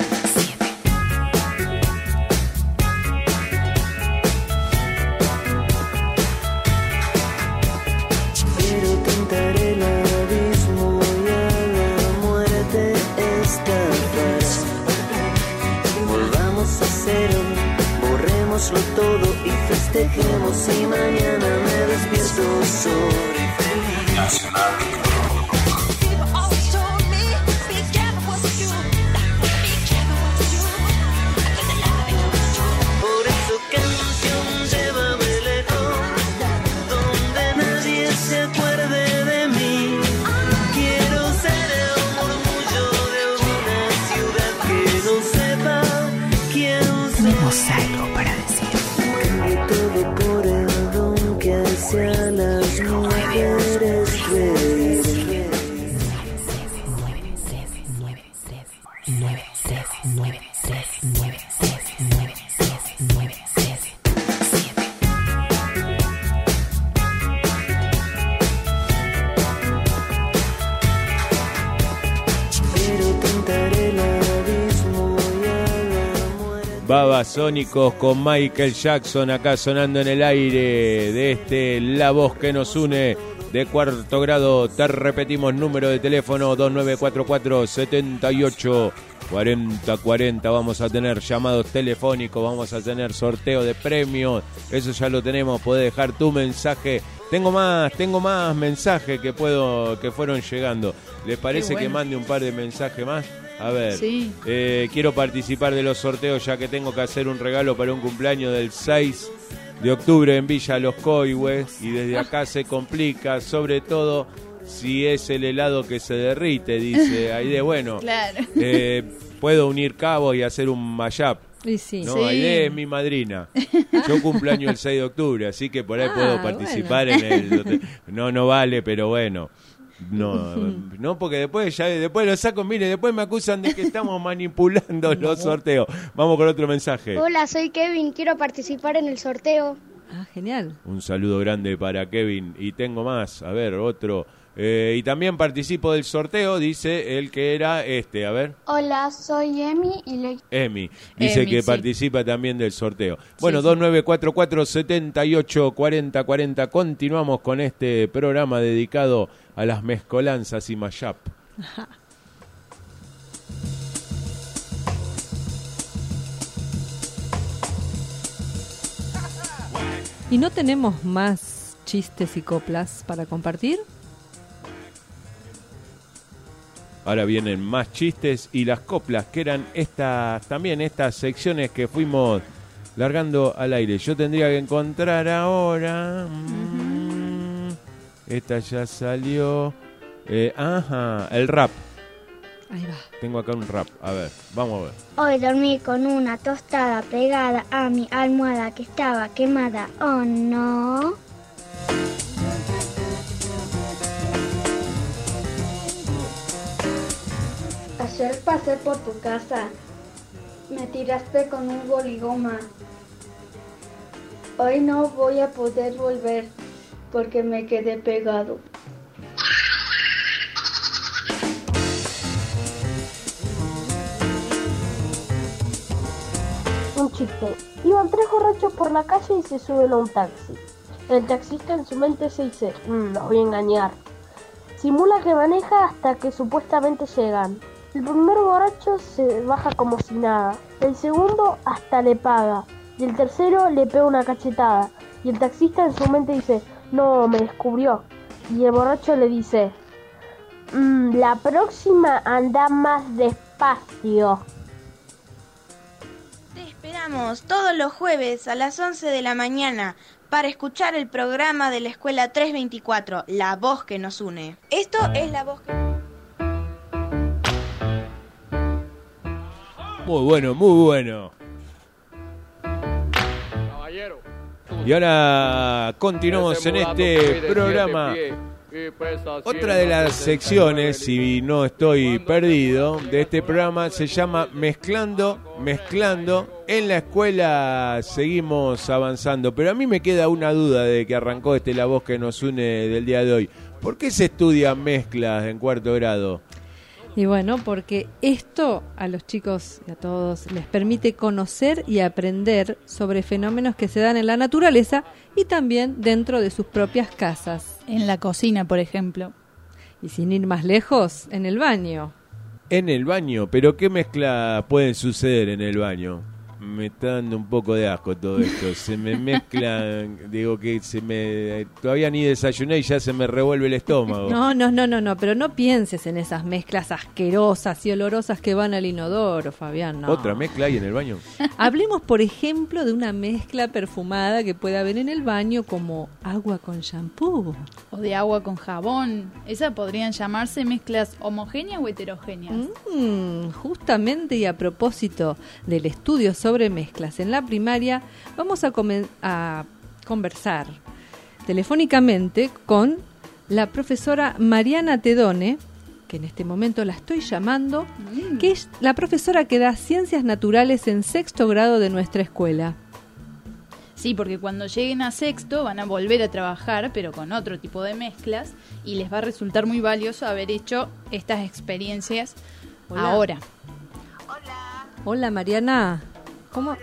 Pero tentaré el abismo y a la muerte escaparás. Volvamos a cero, borrémoslo todo y festejemos. Y mañana me despierto solo y feliz. Nacional. Por eso canción, llévame lejos, donde nadie se acuerde de mí. Quiero ser el murmullo de una ciudad que no sepa quién soy. Tenemos algo para decir. Cambio todo por el don que hace a las mujeres reír. 939393939. Pero tentaré el abismo y a la muerte. Babasónicos con Michael Jackson acá sonando en el aire de La Voz que nos une de cuarto grado. Te repetimos número de teléfono 2944-784040. Vamos a tener llamados telefónicos, vamos a tener sorteo de premios, eso ya lo tenemos. Podés dejar tu mensaje. Tengo más mensajes que fueron llegando. ¿Les parece Qué bueno. que mande un par de mensajes más? A ver, Sí. quiero participar de los sorteos ya que tengo que hacer un regalo para un cumpleaños del 6 de octubre en Villa Los Coihues y desde acá se complica, sobre todo si es el helado que se derrite, dice Aide. Bueno, Claro. puedo unir cabos y hacer un mashup. Y sí. No, Sí. Aide es mi madrina. Yo cumpleaños el 6 de octubre, así que por ahí puedo participar en el... No vale, pero bueno. No, porque después lo saco, mire, después me acusan de que estamos manipulando los sorteos. Vamos con otro mensaje. Hola, soy Kevin, quiero participar en el sorteo. Ah, genial. Un saludo grande para Kevin. Y tengo más, a ver, otro. Y también participo del sorteo, dice el que era a ver. Hola, soy Emi y le... Emi, dice que sí. participa también del sorteo. Bueno, Sí. 2944-784040. Continuamos con este programa dedicado a las mezcolanzas y mashup. ¿Y no tenemos más chistes y coplas para compartir? Ahora vienen más chistes y las coplas, que eran estas secciones que fuimos largando al aire. Yo tendría que encontrar ahora. Esta ya salió. El rap. Ahí va. Tengo acá un rap. A ver, vamos a ver. Hoy dormí con una tostada pegada a mi almohada que estaba quemada. Oh no. Ayer pasé por tu casa. Me tiraste con un boligoma. Hoy no voy a poder volver porque me quedé pegado. Un chiste. Iban 3 borrachos por la calle y se suben a un taxi. El taxista en su mente se dice, los voy a engañar. Simula que maneja hasta que supuestamente llegan. El primer borracho se baja como si nada. El segundo hasta le paga. Y el tercero le pega una cachetada. Y el taxista en su mente dice, no, me descubrió. Y el borracho le dice, la próxima anda más despacio. Te esperamos todos los jueves a las 11 de la mañana para escuchar el programa de la Escuela 324, La Voz que nos une. Esto es La Voz que... Muy bueno, muy bueno. Y ahora continuamos en este programa. Otra de las secciones, si no estoy perdido, de este programa se llama Mezclando. En la escuela seguimos avanzando, pero a mí me queda una duda de que arrancó La Voz que nos une del día de hoy. ¿Por qué se estudian mezclas en cuarto grado? Y bueno, porque esto a los chicos y a todos les permite conocer y aprender sobre fenómenos que se dan en la naturaleza y también dentro de sus propias casas. En la cocina, por ejemplo. Y sin ir más lejos, en el baño. En el baño, pero ¿qué mezclas pueden suceder en el baño? Me está dando un poco de asco todo esto. Se me mezclan, digo que todavía ni desayuné y ya se me revuelve el estómago. No, pero no pienses en esas mezclas asquerosas y olorosas que van al inodoro, Fabián, no. ¿Otra mezcla hay en el baño? Hablemos, por ejemplo, de una mezcla perfumada que puede haber en el baño, como agua con shampoo. O de agua con jabón. Esas podrían llamarse mezclas homogéneas o heterogéneas. Justamente, y a propósito del estudio sobre mezclas en la primaria, vamos a conversar telefónicamente con la profesora Mariana Tedone, que en este momento la estoy llamando, que es la profesora que da Ciencias Naturales en 6º grado de nuestra escuela. Sí, porque cuando lleguen a 6º van a volver a trabajar, pero con otro tipo de mezclas, y les va a resultar muy valioso haber hecho estas experiencias ahora. Hola, Mariana. ¿Cómo?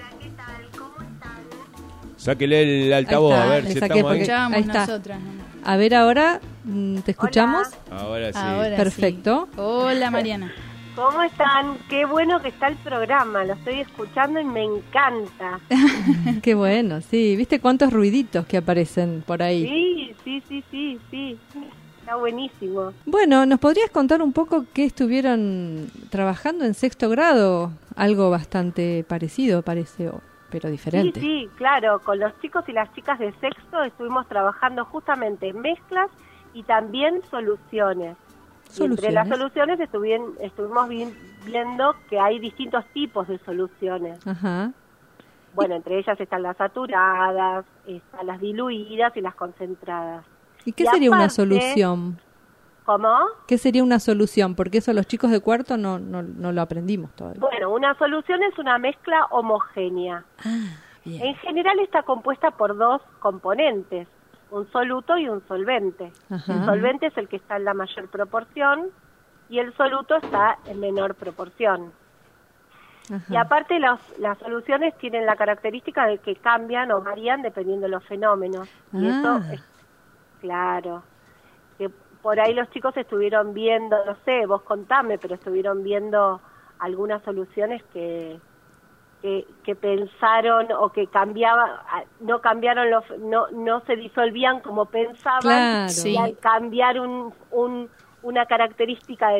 Sáquele el altavoz, a ver si estamos ahí. Ahí está. Nosotras. A ver, ahora, ¿te escuchamos? Ahora sí. Ahora Perfecto. Sí. Hola, Mariana. ¿Cómo están? Qué bueno que está el programa, lo estoy escuchando y me encanta. Qué bueno, sí. ¿Viste cuántos ruiditos que aparecen por ahí? Sí. Está buenísimo. Bueno, ¿nos podrías contar un poco qué estuvieron trabajando en 6º grado? Algo bastante parecido, parece, pero diferente. Sí, claro. Con los chicos y las chicas de 6º estuvimos trabajando justamente en mezclas y también soluciones. Y entre las soluciones estuvimos viendo que hay distintos tipos de soluciones. Ajá. Bueno, entre ellas están las saturadas, están las diluidas y las concentradas. ¿Y qué sería una solución? ¿Cómo? ¿Qué sería una solución? Porque eso los chicos de cuarto no lo aprendimos todavía. Bueno, una solución es una mezcla homogénea. Bien. En general está compuesta por 2 componentes. un soluto y un solvente. Ajá. El solvente es el que está en la mayor proporción y el soluto está en menor proporción. Ajá. Y aparte las soluciones tienen la característica de que cambian o varían dependiendo de los fenómenos. Y eso es claro. Que por ahí los chicos estuvieron viendo, no sé, vos contame, pero estuvieron viendo algunas soluciones que pensaron o que no cambiaron no se disolvían como pensaban, Claro. y al cambiar una característica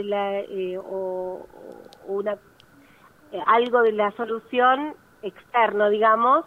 o una algo de la solución externo, digamos,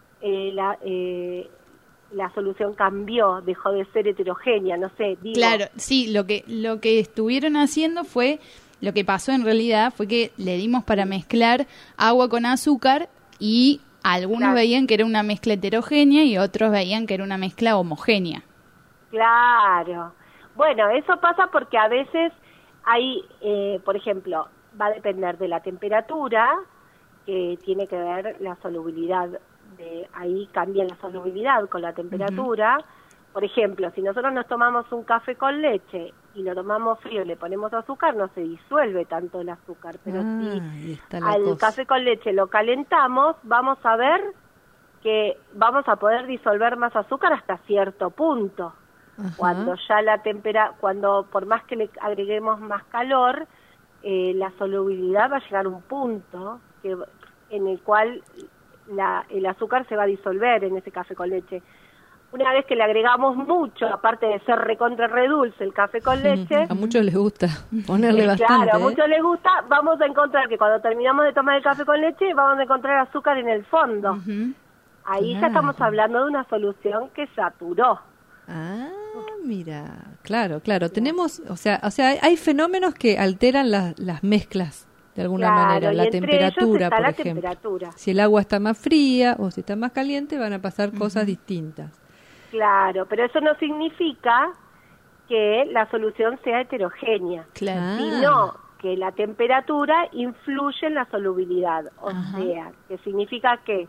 la solución cambió, dejó de ser heterogénea, no sé, digo. Claro, sí, lo que estuvieron haciendo fue, lo que pasó en realidad fue que le dimos para mezclar agua con azúcar y algunos Claro. veían que era una mezcla heterogénea y otros veían que era una mezcla homogénea. Claro. Bueno, eso pasa porque a veces hay, por ejemplo, va a depender de la temperatura, que tiene que ver la solubilidad, ahí cambia la solubilidad con la temperatura. Por ejemplo, si nosotros nos tomamos un café con leche y lo tomamos frío y le ponemos azúcar, no se disuelve tanto el azúcar, pero ahí si está la al cosa. café con leche lo calentamos, vamos a ver que vamos a poder disolver más azúcar hasta cierto punto. Ajá. Cuando ya cuando por más que le agreguemos más calor, la solubilidad va a llegar a un punto en el cual el azúcar se va a disolver en ese café con leche. Una vez que le agregamos mucho, aparte de ser recontra redulce el café con leche, A muchos les gusta ponerle bastante. claro, a muchos les gusta, vamos a encontrar que cuando terminamos de tomar el café con leche, vamos a encontrar azúcar en el fondo. Ahí ya Claro. estamos hablando de una solución que saturó. Ah, mira, claro. Tenemos, o sea, hay fenómenos que alteran las mezclas de alguna Claro, manera, y la entre temperatura, ellos está por la ejemplo. temperatura. Si el agua está más fría o si está más caliente, van a pasar cosas distintas. Claro, pero eso no significa que la solución sea heterogénea, Claro. sino que la temperatura influye en la solubilidad, o sea, que significa que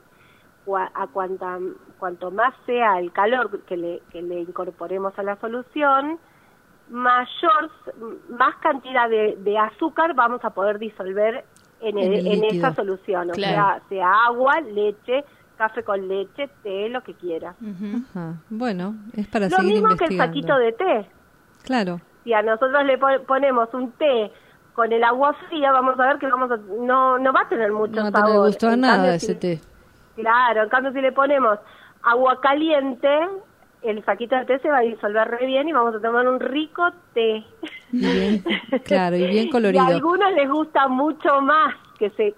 cuanto más sea el calor que le incorporemos a la solución, más cantidad de azúcar vamos a poder disolver en esa solución, Claro. o sea agua, leche, café con leche, té, lo que quieras. Ajá. Bueno, es para Lo seguir mismo que el investigando. saquito de té. Claro. Si a nosotros le ponemos un té con el agua fría, vamos a ver que no va a tener mucho No va a sabor. tener gusto a En nada cambio, ese té. Claro, en cambio si le ponemos agua caliente, el saquito de té se va a disolver re bien y vamos a tomar un rico té. Bien, claro, y bien Y colorido. a algunos les gusta mucho más que se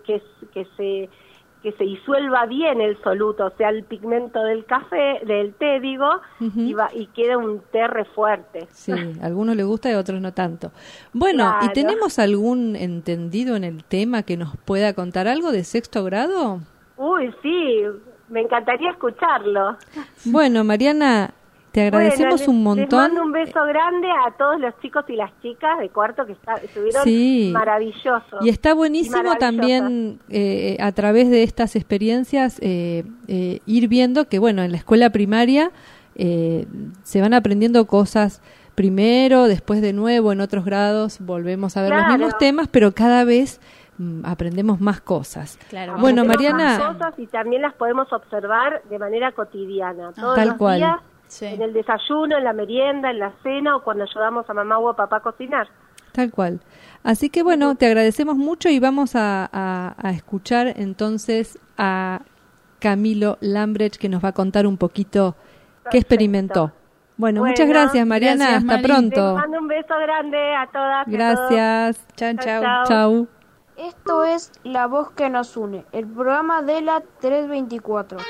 disuelva bien el soluto, o sea, el pigmento del té, digo, y queda un té re fuerte. Sí, a algunos les gusta y a otros no tanto. Bueno, ¿y Claro. tenemos algún entendido en el tema que nos pueda contar algo de sexto grado? Uy, sí, me encantaría escucharlo. Bueno, Mariana, te agradecemos Bueno, un Les montón. mando un beso grande a todos los chicos y las chicas de cuarto que estuvieron Sí. maravillosos. Y está buenísimo maravillosos. también a través de estas experiencias ir viendo que, bueno, en la escuela primaria se van aprendiendo cosas primero, después de nuevo en otros grados volvemos a ver los Claro. mismos temas, pero cada vez aprendemos más cosas. Claro. Bueno, Aprendemos Mariana, más cosas y también las podemos observar de manera cotidiana, todos Tal los cual. días, Sí. en el desayuno, en la merienda, en la cena o cuando ayudamos a mamá o a papá a cocinar. tal cual. Así que bueno, te agradecemos mucho y vamos a escuchar entonces a Camilo Lambrecht que nos va a contar un poquito qué experimentó. Bueno, muchas gracias, Mariana. gracias, Hasta Mari. pronto. Les mando un beso grande a todas. y a Gracias. Chao, chao. Chau. Esto es La Voz que nos une, el programa de la 324.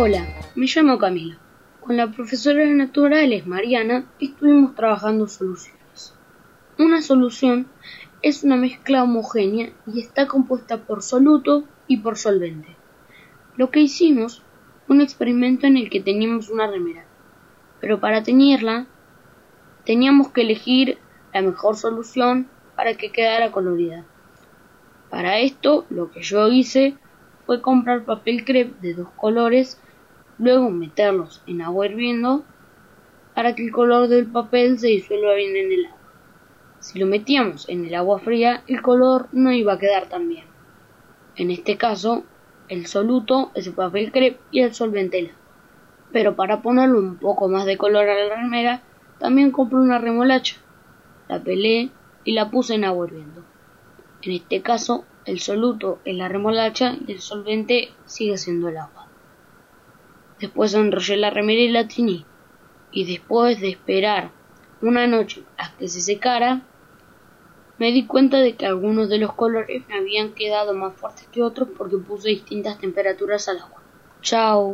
Hola, me llamo Camila. Con la profesora de naturales, Mariana, estuvimos trabajando soluciones. Una solución es una mezcla homogénea y está compuesta por soluto y por solvente. Lo que hicimos fue un experimento en el que teníamos una remera, pero para teñirla teníamos que elegir la mejor solución para que quedara colorida. Para esto, lo que yo hice fue comprar papel crepe de 2 colores, luego meterlos en agua hirviendo para que el color del papel se disuelva bien en el agua. Si lo metíamos en el agua fría, el color no iba a quedar tan bien. En este caso, el soluto es el papel crepe y el solvente el agua. Pero para ponerle un poco más de color a la remera, también compré una remolacha. La pelé y la puse en agua hirviendo. En este caso, el soluto es la remolacha y el solvente sigue siendo el agua. Después enrollé la remera y la teñí. Y después de esperar una noche hasta que se secara, me di cuenta de que algunos de los colores me habían quedado más fuertes que otros porque puse distintas temperaturas al agua. Chao.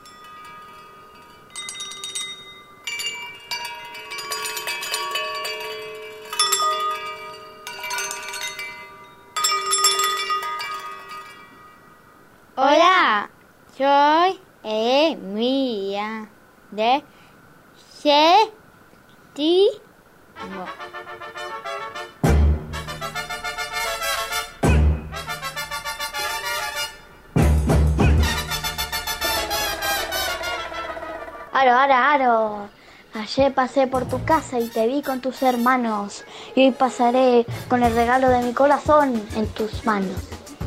Hola, soy Emilia de Séptimo. Aro. Ayer pasé por tu casa y te vi con tus hermanos. Y hoy pasaré con el regalo de mi corazón en tus manos.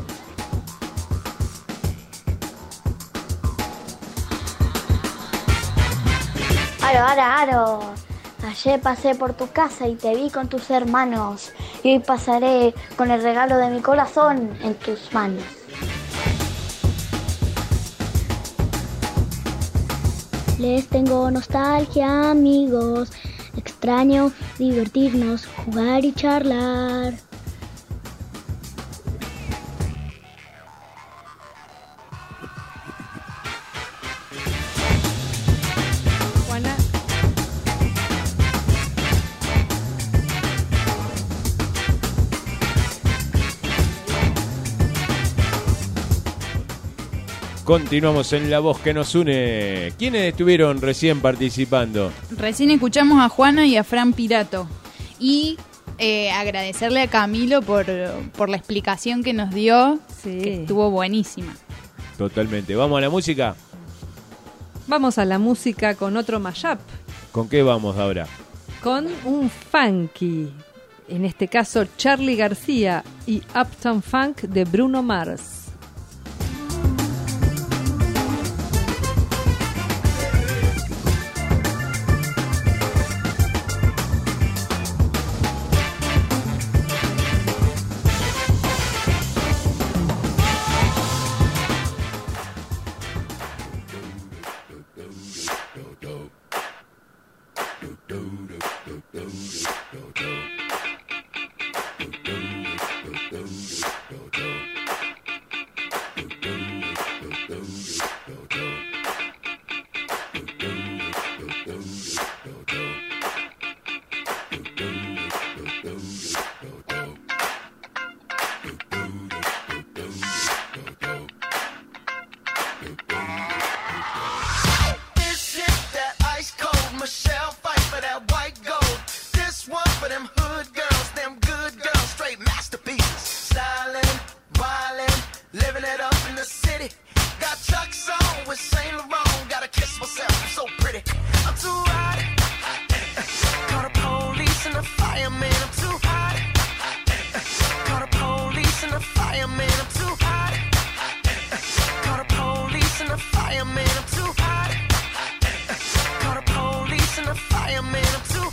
Aro. Ayer pasé por tu casa y te vi con tus hermanos. Y hoy pasaré con el regalo de mi corazón en tus manos. Les tengo nostalgia, amigos. Extraño divertirnos, jugar y charlar. Juana. Continuamos en La Voz que nos une. ¿Quiénes estuvieron recién participando? Recién escuchamos a Juana y a Fran Pirato. Y agradecerle a Camilo por la explicación que nos dio, que estuvo buenísima. Totalmente. ¿Vamos a la música? Vamos a la música con otro mashup. ¿Con qué vamos ahora? Con un funky. En este caso, Charly García y Uptown Funk de Bruno Mars. Fireman, I'm too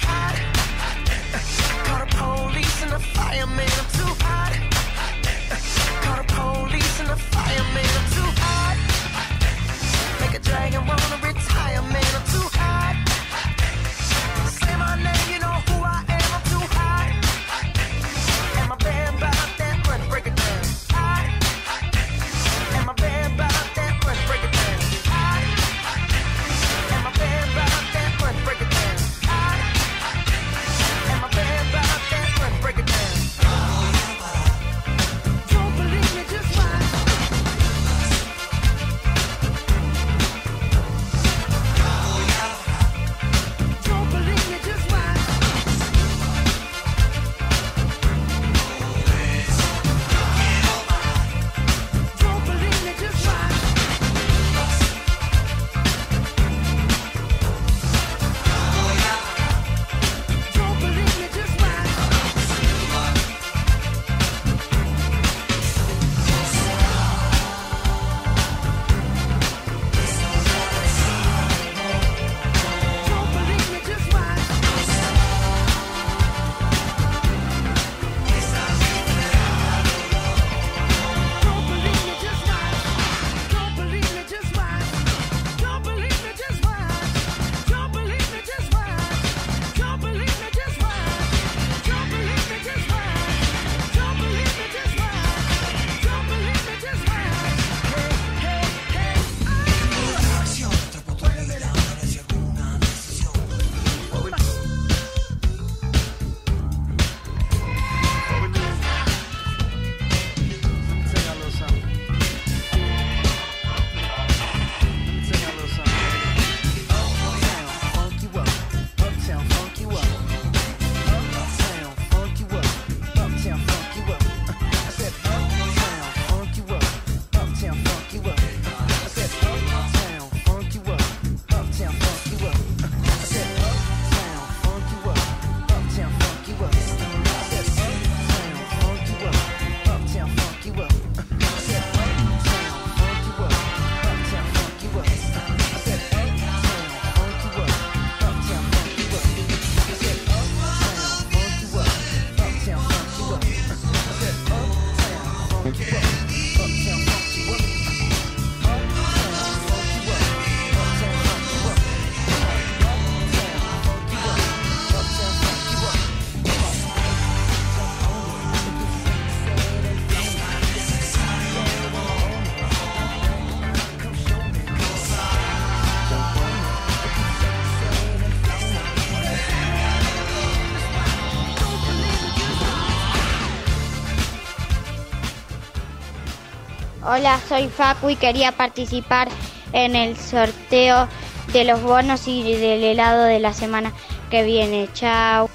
Hola, soy Facu y quería participar en el sorteo de los bonos y del helado de la semana que viene. Chao.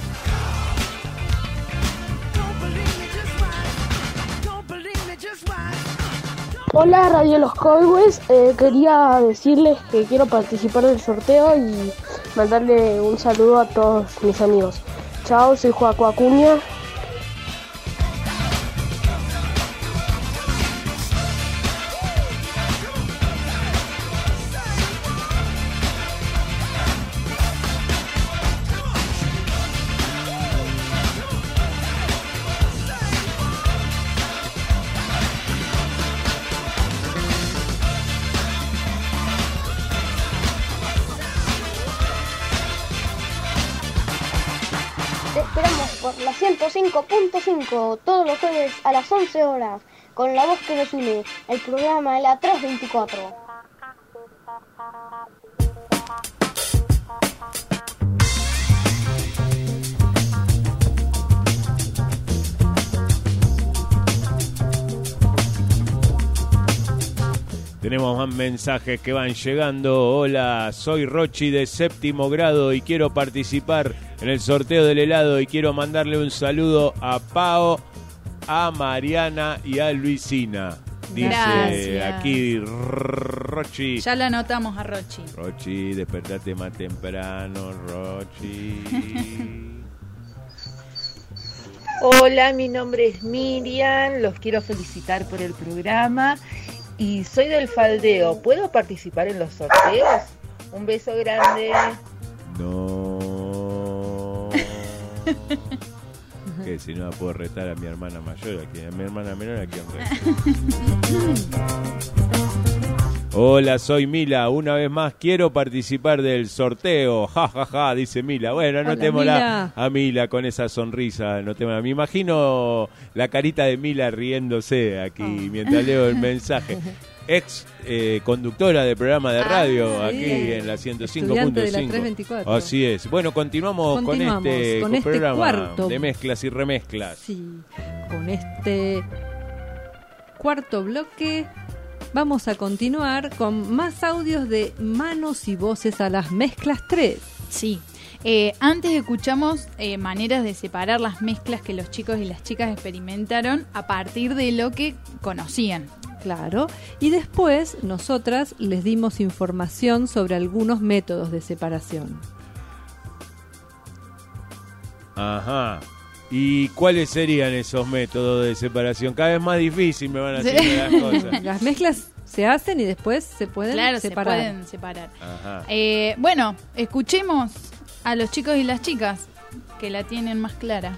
Hola, Radio Los Cowboys. Quería decirles que quiero participar del sorteo y mandarle un saludo a todos mis amigos. Chao, soy Joaco Acuña. Te esperamos por la 105.5 todos los jueves a las 11 horas con La Voz que nos une, el programa de la 324. Tenemos más mensajes que van llegando. Hola, soy Rochi de 7º grado y quiero participar en el sorteo del helado y quiero mandarle un saludo a Pao, a Mariana y a Luisina. Dice Gracias. aquí Rochi. Ya la anotamos a Rochi. Rochi, despertate más temprano, Rochi. Hola, mi nombre es Miriam, los quiero felicitar por el programa y soy del Faldeo. ¿Puedo participar en los sorteos? Un beso grande. No. Que si no la puedo retar a mi hermana mayor, a mi hermana menor, aquí Hola, soy Mila. Una vez más quiero participar del sorteo. Ja, ja, ja, dice Mila. Bueno, anotémosla a Mila con esa sonrisa. Me imagino la carita de Mila riéndose aquí mientras leo el mensaje. Ex conductora de programa de radio aquí en la 105.5. Así es. Bueno, continuamos con este programa cuarto de mezclas y remezclas. Sí, con este cuarto bloque vamos a continuar con más audios de Manos y Voces a las Mezclas 3. Sí. Antes escuchamos maneras de separar las mezclas que los chicos y las chicas experimentaron a partir de lo que conocían. Claro, y después nosotras les dimos información sobre algunos métodos de separación. Ajá. ¿Y cuáles serían esos métodos de separación? Cada vez más difícil me van haciendo las cosas. Las mezclas se hacen y después se pueden separar. Se pueden separar. Ajá. Bueno, escuchemos a los chicos y las chicas que la tienen más clara.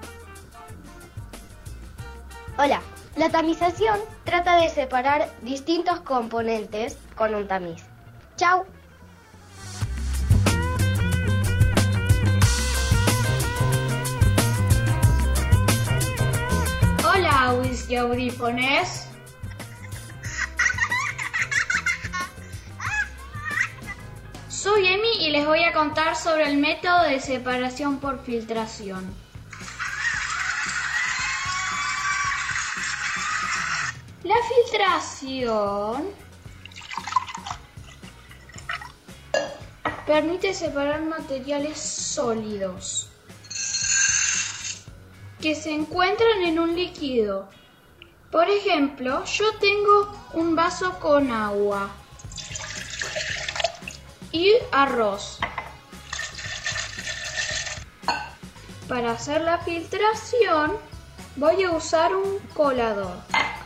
Hola, la tamización trata de separar distintos componentes con un tamiz. Chau. Hola, Audis y audífones. Soy Emi y les voy a contar sobre el método de separación por filtración. La filtración permite separar materiales sólidos que se encuentran en un líquido. Por ejemplo, yo tengo un vaso con agua y arroz. Para hacer la filtración voy a usar un colador.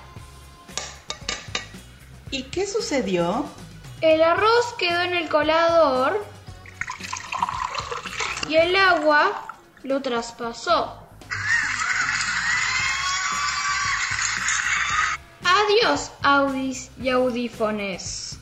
¿Y qué sucedió? El arroz quedó en el colador y el agua lo traspasó. Adiós, Audis y audífones.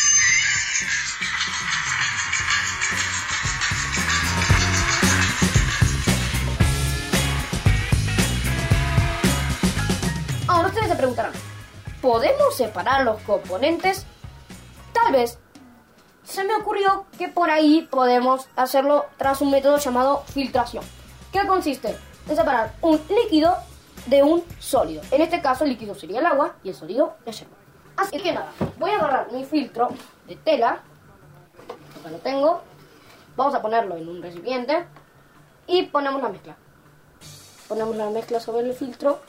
Ahora ustedes se preguntarán, ¿podemos separar los componentes? Tal vez. Se me ocurrió que por ahí podemos hacerlo tras un método llamado filtración, que consiste en separar un líquido de un sólido. En este caso el líquido sería el agua y el sólido la yerba. Así que nada, voy a agarrar mi filtro de tela, acá lo tengo, vamos a ponerlo en un recipiente y ponemos la mezcla. Ponemos la mezcla sobre el filtro.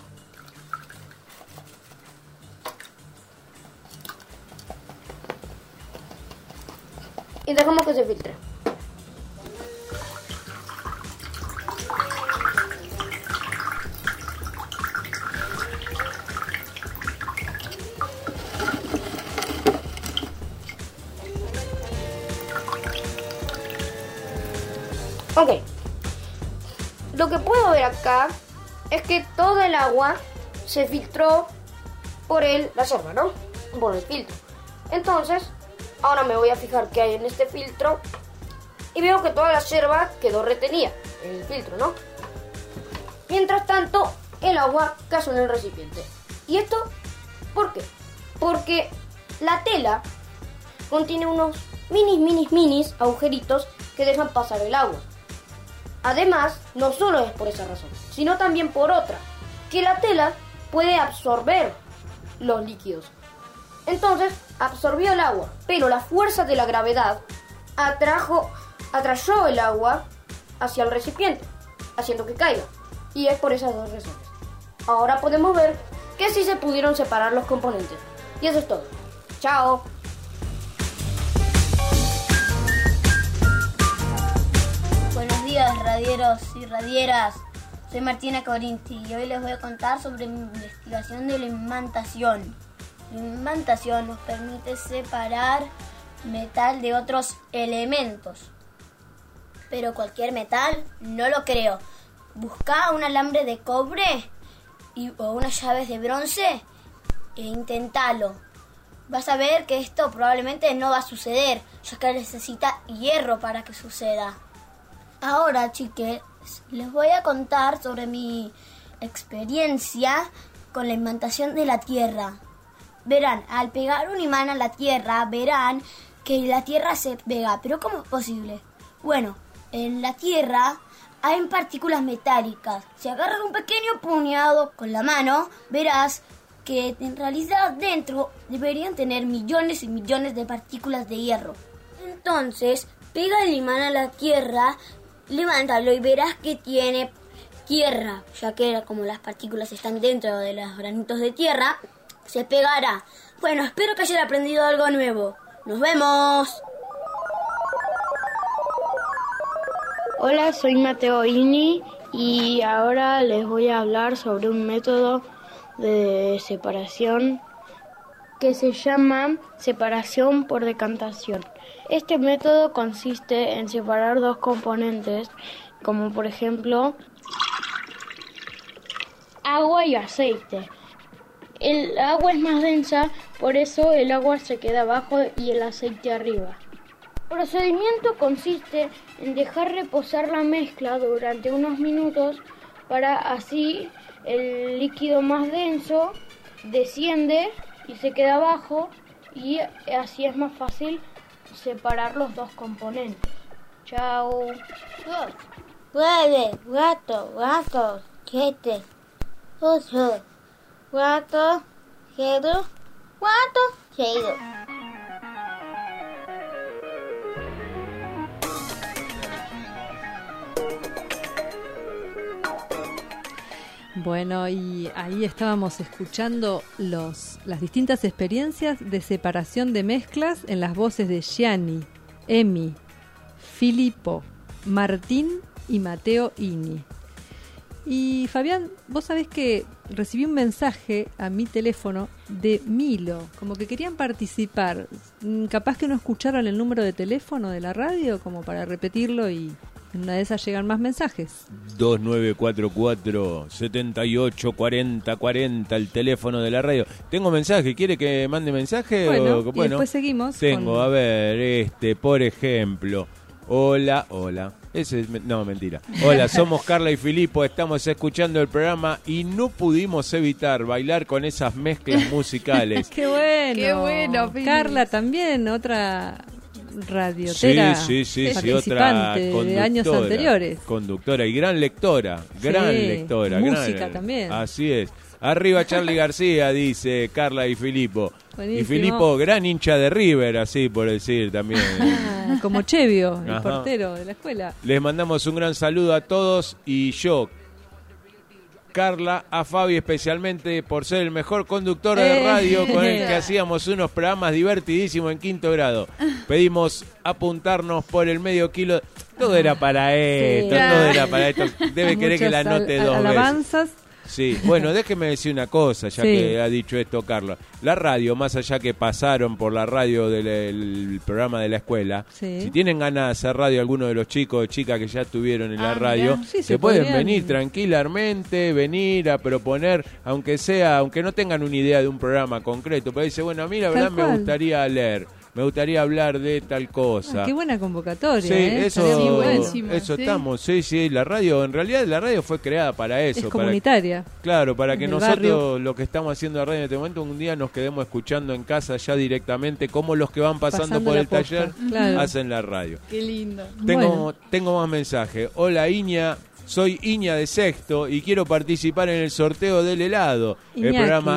Y dejamos que se filtre. Ok. Lo que puedo ver acá es que todo el agua se filtró por la yerba, ¿no? Por el filtro. Entonces, ahora me voy a fijar qué hay en este filtro y veo que toda la yerba quedó retenida en el filtro, ¿no? Mientras tanto, el agua cayó en el recipiente. ¿Y esto por qué? Porque la tela contiene unos minis agujeritos que dejan pasar el agua. Además, no solo es por esa razón, sino también por otra, que la tela puede absorber los líquidos. Entonces, absorbió el agua, pero la fuerza de la gravedad atrayó el agua hacia el recipiente, haciendo que caiga. Y es por esas dos razones. Ahora podemos ver que sí se pudieron separar los componentes. Y eso es todo. ¡Chao! Buenos días, radieros y radieras. Soy Martina Corinti y hoy les voy a contar sobre mi investigación de la imantación. La imantación nos permite separar metal de otros elementos. Pero cualquier metal, no lo creo. Busca un alambre de cobre o unas llaves de bronce e intentalo. Vas a ver que esto probablemente no va a suceder, ya que necesita hierro para que suceda. Ahora, chiques, les voy a contar sobre mi experiencia con la imantación de la Tierra. Verán, al pegar un imán a la Tierra, verán que la Tierra se pega. ¿Pero cómo es posible? Bueno, en la Tierra hay partículas metálicas. Si agarras un pequeño puñado con la mano, verás que en realidad dentro deberían tener millones y millones de partículas de hierro. Entonces, pega el imán a la Tierra, levántalo y verás que tiene tierra, ya que como las partículas están dentro de los granitos de tierra, se pegará. Bueno, espero que hayan aprendido algo nuevo. ¡Nos vemos! Hola, soy Mateo Ini y ahora les voy a hablar sobre un método de separación que se llama separación por decantación. Este método consiste en separar dos componentes, como por ejemplo agua y aceite. El agua es más densa, por eso el agua se queda abajo y el aceite arriba. El procedimiento consiste en dejar reposar la mezcla durante unos minutos para así el líquido más denso desciende y se queda abajo y así es más fácil separar los dos componentes. Chao. Puede, gato, gato, quete, oso, gato, quedo, gato, quedo. Bueno, y ahí estábamos escuchando las distintas experiencias de separación de mezclas en las voces de Gianni, Emi, Filippo, Martín y Mateo Ini. Y Fabián, vos sabés que recibí un mensaje a mi teléfono de Milo, como que querían participar. Capaz que no escucharon el número de teléfono de la radio, como para repetirlo y en una de esas llegan más mensajes. 2944-784040, el teléfono de la radio. Tengo mensaje, ¿quiere que mande mensaje? Bueno, y después seguimos. Tengo, a ver, por ejemplo. Hola. No, mentira. Hola, somos Carla y Filippo, estamos escuchando el programa y no pudimos evitar bailar con esas mezclas musicales. ¡Qué bueno! ¡Qué bueno, Filippo! Carla también, otra radiotera, sí, otra de años anteriores. Conductora y gran lectora, música también. Así es. Arriba Charly García, dice Carla y Filipo. Buenísimo. Y Filipo, gran hincha de River, así por decir también. Como Chevio, el Ajá. portero de la escuela. Les mandamos un gran saludo a todos y yo, Carla, a Fabi especialmente por ser el mejor conductor de radio con el que hacíamos unos programas divertidísimos en 5º grado. Pedimos apuntarnos por el medio kilo. Todo era para esto, todo era para esto. Debe querer que la anote 2 alabanzas. veces. Sí, bueno, déjeme decir una cosa, ya que ha dicho esto Carla. La radio, más allá que pasaron por la radio del programa de la escuela, si tienen ganas de hacer radio algunos de los chicos o chicas que ya estuvieron en la radio, se pueden venir tranquilamente, venir a proponer, aunque no tengan una idea de un programa concreto, pero dice, bueno, a mí la verdad me gustaría leer. Me gustaría hablar de tal cosa. Qué buena convocatoria. Sí, buenísimo, eso estamos. Sí, la radio, en realidad la radio fue creada para eso. Es comunitaria. Para que nosotros, lo que estamos haciendo de radio en este momento, un día nos quedemos escuchando en casa ya directamente cómo los que van pasando por el taller hacen la radio. Qué lindo. Tengo más mensajes. Hola, Iña. Soy Iña de Sexto y quiero participar en el sorteo del helado. Iñaki,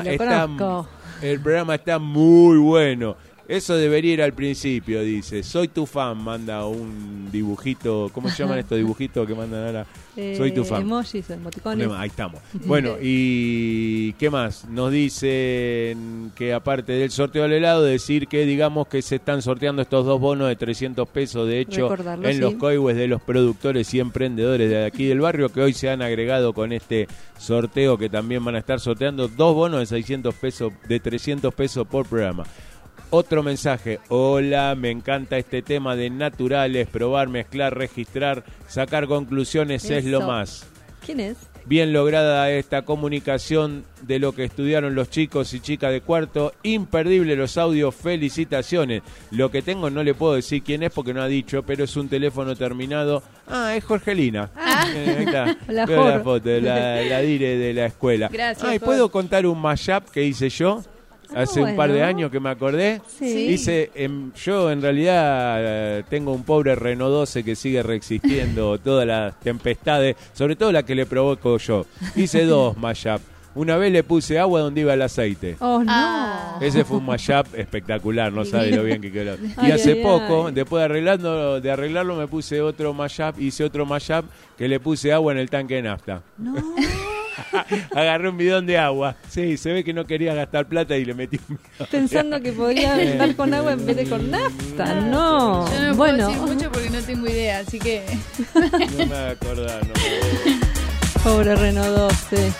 el programa está muy bueno. Eso debería ir al principio, dice. Soy tu fan, manda un dibujito. ¿Cómo se llaman estos dibujitos que mandan ahora? Soy tu fan. Emojis, emoticones. Ahí estamos. Bueno, ¿y qué más? Nos dicen que aparte del sorteo del helado, decir que digamos que se están sorteando estos 2 bonos de 300 pesos, de hecho, en los coihues de los productores y emprendedores de aquí del barrio, que hoy se han agregado con este sorteo, que también van a estar sorteando 2 bonos de 600 pesos, de 300 pesos por programa. Otro mensaje, hola, me encanta este tema de naturales, probar, mezclar, registrar, sacar conclusiones es lo más. ¿Quién es? Bien lograda esta comunicación de lo que estudiaron los chicos y chicas de 4º, imperdible los audios, felicitaciones. Lo que tengo no le puedo decir quién es porque no ha dicho, pero es un teléfono terminado. Es Jorgelina. Ahí está. La foto, la dire de la escuela. Gracias. ¿Y puedo contar un mashup que hice yo? Hace un par de años que me acordé. Hice, yo en realidad tengo un pobre Renault 12 que sigue resistiendo todas las tempestades, sobre todo la que le provoco yo. Hice 2 mashup. Una vez le puse agua donde iba el aceite. ¡Oh, no! Ese fue un mashup espectacular, no sabe lo bien que quedó. Y hace poco, después de arreglarlo, me puse otro mashup, hice otro mashup que le puse agua en el tanque de nafta. No. Agarré un bidón de agua. Sí, se ve que no quería gastar plata y le metí un bidón. Pensando que podía estar con agua en vez de con nafta. No. Yo no puedo decir mucho porque no tengo idea, así que... No me voy a acordar. Pobre Renault 12.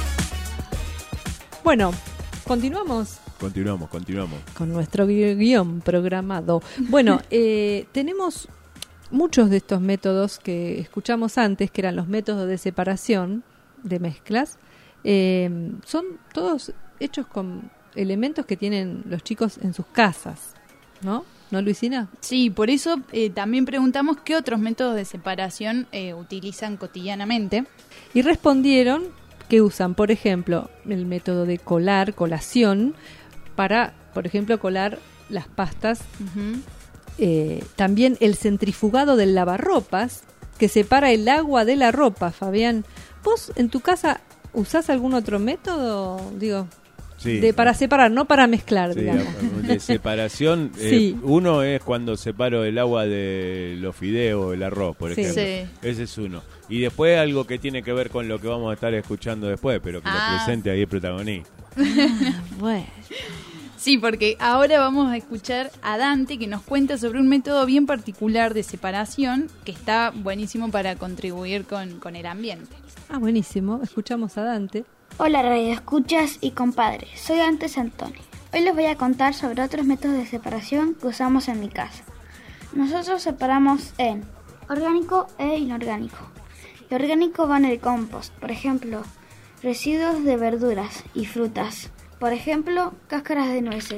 Bueno, continuamos. Continuamos. Con nuestro guión programado. Bueno, tenemos muchos de estos métodos que escuchamos antes, que eran los métodos de separación de mezclas, son todos hechos con elementos que tienen los chicos en sus casas, ¿no? ¿No, Luisina? Sí, por eso también preguntamos qué otros métodos de separación utilizan cotidianamente. Y respondieron que usan, por ejemplo, el método de colación, para, por ejemplo, colar las pastas. También el centrifugado del lavarropas, que separa el agua de la ropa, Fabián. ¿Vos en tu casa usás algún otro método? Digo, para separar, no para mezclar, digamos. De separación, uno es cuando separo el agua de los fideos, el arroz, por ejemplo. Ese es uno. Y después algo que tiene que ver con lo que vamos a estar escuchando después, pero que lo presente ahí el protagonista. Bueno. Sí, porque ahora vamos a escuchar a Dante, que nos cuenta sobre un método bien particular de separación que está buenísimo para contribuir con el ambiente. Buenísimo. Escuchamos a Dante. Hola, radio escuchas y compadres. Soy Dante Santoni. Hoy les voy a contar sobre otros métodos de separación que usamos en mi casa. Nosotros separamos en orgánico e inorgánico. Lo orgánico va en el compost, por ejemplo, residuos de verduras y frutas. Por ejemplo, cáscaras de nueces.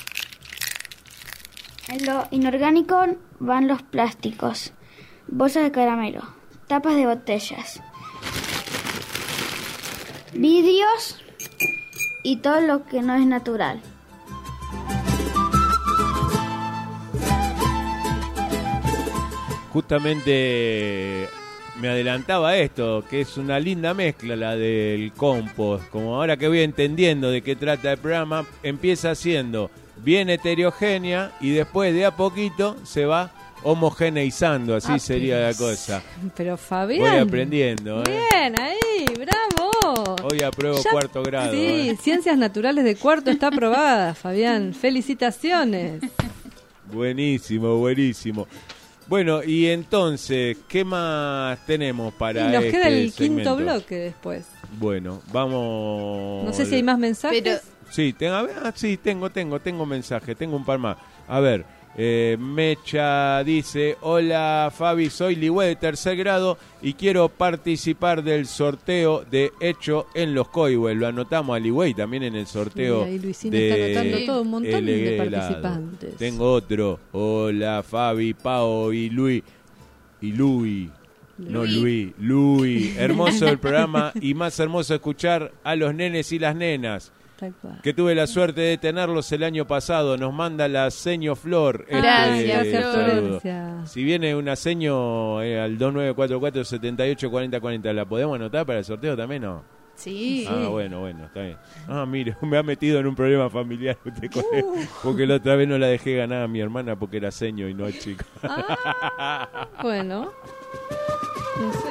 En lo inorgánico van los plásticos, bolsas de caramelo, tapas de botellas, vidrios y todo lo que no es natural. justamente me adelantaba a esto, que es una linda mezcla la del compost. Como ahora que voy entendiendo de qué trata el programa, empieza siendo bien heterogénea y después de a poquito se va homogeneizando, así sería la cosa. Pero Fabián, voy aprendiendo. Bien, ahí, bravo. Hoy apruebo cuarto grado. Sí, Ciencias Naturales de cuarto está aprobada, Fabián. Felicitaciones. Buenísimo, buenísimo. Bueno, y entonces, ¿qué más tenemos para nos queda el segmento? Quinto bloque después. Bueno, vamos... No sé si hay más mensajes. Pero... Sí, tengo mensaje, tengo un par más. A ver, Mecha dice: hola Fabi, soy Ligüe de tercer grado y quiero participar del sorteo de Hecho en los Coihues. Lo anotamos a Ligüe también en el sorteo. Y Luisina de está anotando todo un montón de participantes. Tengo otro. Hola Fabi, Pao y Luis. Y Luis. No, Luis. Hermoso el programa y más hermoso escuchar a los nenes y las nenas. Que tuve la suerte de tenerlos el año pasado. Nos manda la seño Flor. Gracias, Florencia. Si viene una seño al 2944-784040, ¿la podemos anotar para el sorteo también o no? Sí. Bueno, está bien. Mire, me ha metido en un problema familiar usted con él, porque la otra vez no la dejé ganar a mi hermana porque era seño y no chico. Bueno, no sé.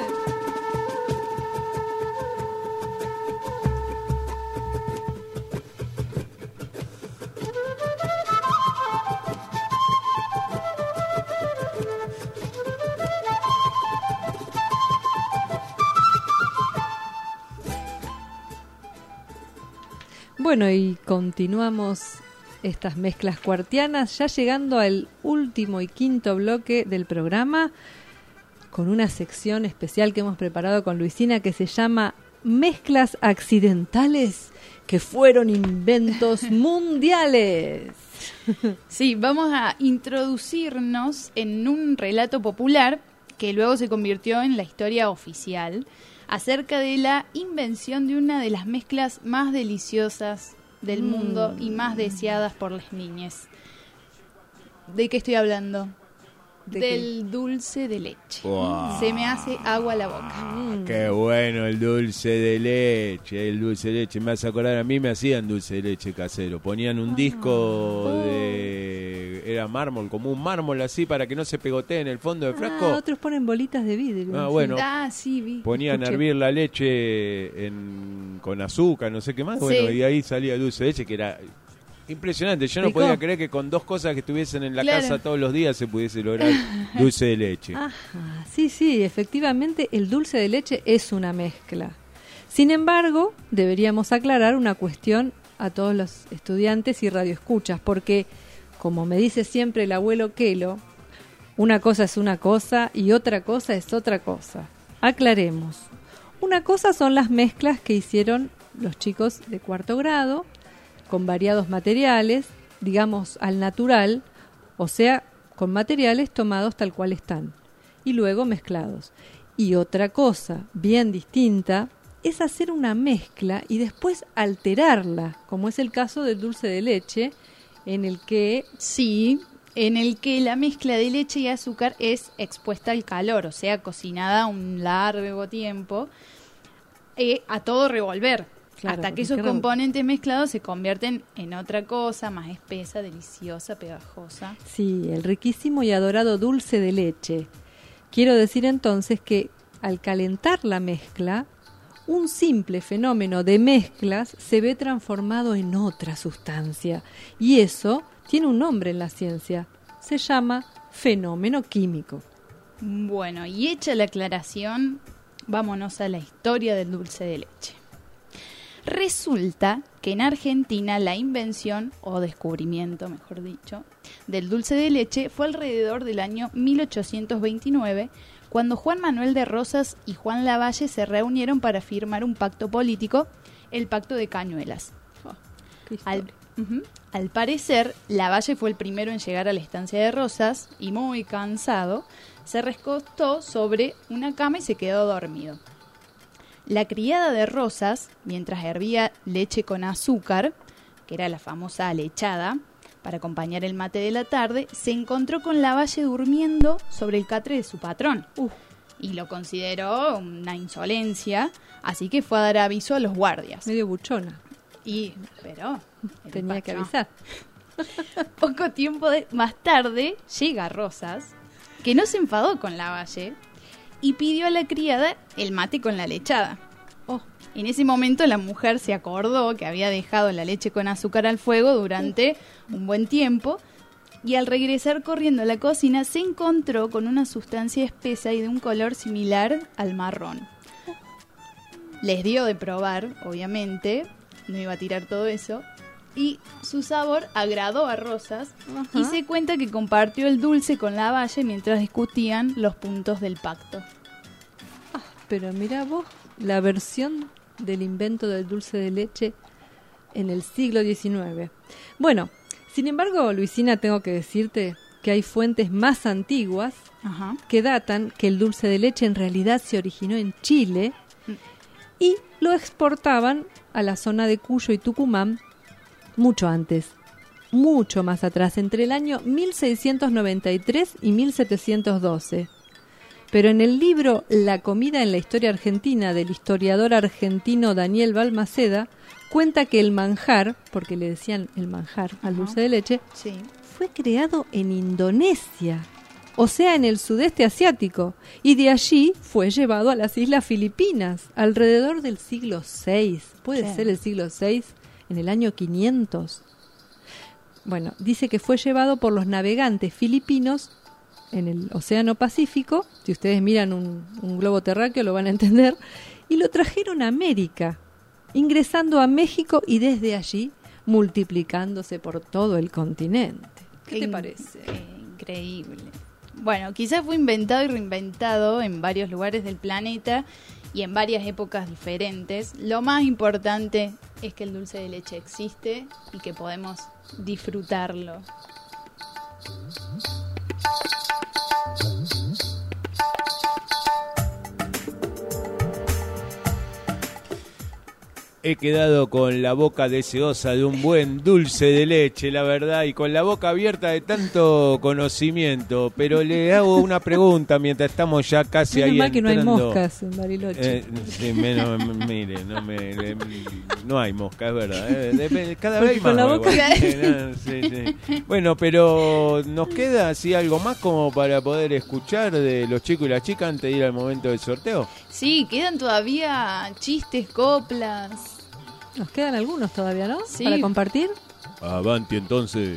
Bueno, y continuamos estas mezclas cuartianas, ya llegando al último y quinto bloque del programa, con una sección especial que hemos preparado con Luisina que se llama Mezclas accidentales que fueron inventos mundiales. Sí, vamos a introducirnos en un relato popular que luego se convirtió en la historia oficial, acerca de la invención de una de las mezclas más deliciosas del mundo y más deseadas por las niñas. ¿De qué estoy hablando? Del dulce de leche. Wow. Se me hace agua a la boca. Qué bueno el dulce de leche. El dulce de leche. Me hace acordar, a mí me hacían dulce de leche casero. Ponían un disco de... Era mármol, como un mármol así para que no se pegotee en el fondo del frasco. Otros ponen bolitas de vidrio. Bueno. Sí, vi. Ponían a hervir la leche con azúcar, no sé qué más. Bueno, y ahí salía el dulce de leche que era... impresionante, yo no podía creer que con dos cosas que estuviesen en la casa todos los días se pudiese lograr dulce de leche. Ajá, sí, efectivamente el dulce de leche es una mezcla. Sin embargo, deberíamos aclarar una cuestión a todos los estudiantes y radioescuchas, porque, como me dice siempre el abuelo Kelo, una cosa es una cosa y otra cosa es otra cosa. Aclaremos. Una cosa son las mezclas que hicieron los chicos de cuarto grado, con variados materiales, digamos al natural, o sea, con materiales tomados tal cual están, y luego mezclados. Y otra cosa, bien distinta, es hacer una mezcla y después alterarla, como es el caso del dulce de leche, en el que... Sí, en el que la mezcla de leche y azúcar es expuesta al calor, o sea, cocinada un largo tiempo, a todo revolver. Claro, hasta que esos componentes mezclados se convierten en otra cosa más espesa, deliciosa, pegajosa. Sí, el riquísimo y adorado dulce de leche. Quiero decir entonces que al calentar la mezcla, un simple fenómeno de mezclas se ve transformado en otra sustancia. Y eso tiene un nombre en la ciencia. Se llama fenómeno químico. Bueno, y hecha la aclaración, vámonos a la historia del dulce de leche. Resulta que en Argentina la invención, o descubrimiento, mejor dicho, del dulce de leche fue alrededor del año 1829, cuando Juan Manuel de Rosas y Juan Lavalle se reunieron para firmar un pacto político, el Pacto de Cañuelas. Al parecer, Lavalle fue el primero en llegar a la estancia de Rosas y, muy cansado, se recostó sobre una cama y se quedó dormido. La criada de Rosas, mientras hervía leche con azúcar, que era la famosa lechada, para acompañar el mate de la tarde, se encontró con Lavalle durmiendo sobre el catre de su patrón. Y lo consideró una insolencia, así que fue a dar aviso a los guardias. Medio buchona. Pero tenía que avisar. Poco tiempo más tarde llega Rosas, que no se enfadó con Lavalle, y pidió a la criada el mate con la lechada. En ese momento la mujer se acordó que había dejado la leche con azúcar al fuego durante un buen tiempo, y al regresar corriendo a la cocina se encontró con una sustancia espesa y de un color similar al marrón. Les dio de probar, obviamente, no iba a tirar todo eso, y su sabor agradó a Rosas. Y se cuenta que compartió el dulce con Lavalle mientras discutían los puntos del pacto. Pero mira vos, la versión del invento del dulce de leche en el siglo XIX. Bueno, sin embargo, Luisina, tengo que decirte que hay fuentes más antiguas que datan que el dulce de leche en realidad se originó en Chile y lo exportaban a la zona de Cuyo y Tucumán mucho antes, mucho más atrás, entre el año 1693 y 1712. Pero en el libro La comida en la historia argentina del historiador argentino Daniel Balmaceda, cuenta que el manjar, porque le decían el manjar al dulce de leche, fue creado en Indonesia, o sea, en el sudeste asiático, y de allí fue llevado a las islas Filipinas alrededor del siglo VI. ¿Puede ser el siglo VI? En el año 500. Bueno, dice que fue llevado por los navegantes filipinos en el Océano Pacífico. Si ustedes miran un globo terráqueo lo van a entender, y lo trajeron a América, ingresando a México y desde allí multiplicándose por todo el continente. ¿Qué te parece? Increíble. Bueno, quizás fue inventado y reinventado en varios lugares del planeta y en varias épocas diferentes. Lo más importante es que el dulce de leche existe y que podemos disfrutarlo. He quedado con la boca deseosa de un buen dulce de leche, la verdad, y con la boca abierta de tanto conocimiento. Pero le hago una pregunta mientras estamos ya casi menos ahí mal que entrando. no hay moscas en Bariloche. Sí, mire, no hay moscas, es verdad. Cada vez con más. la boca. Sí. Bueno, pero nos queda así algo más como para poder escuchar de los chicos y las chicas antes de ir al momento del sorteo. Sí, quedan todavía chistes, coplas. Nos quedan algunos todavía, ¿no? Sí. Para compartir. Avanti entonces.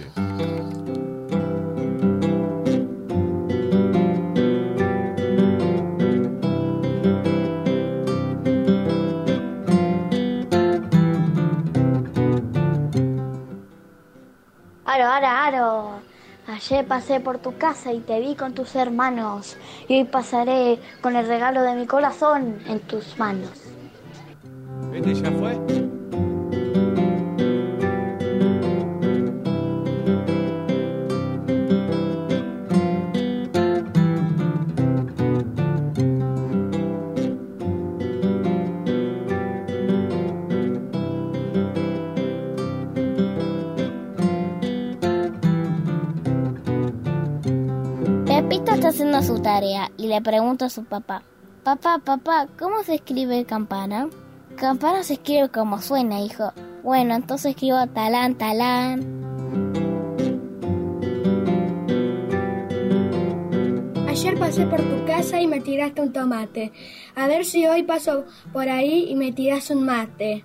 Aro. Ayer pasé por tu casa y te vi con tus hermanos. Y hoy pasaré con el regalo de mi corazón en tus manos. ¿Este ya fue? Pepito está haciendo su tarea y le pregunta a su papá: Papá, ¿cómo se escribe campana? Campana se escribe como suena, hijo. Bueno, entonces escribo talán. Ayer pasé por tu casa y me tiraste un tomate. A ver si hoy paso por ahí y me tiras un mate.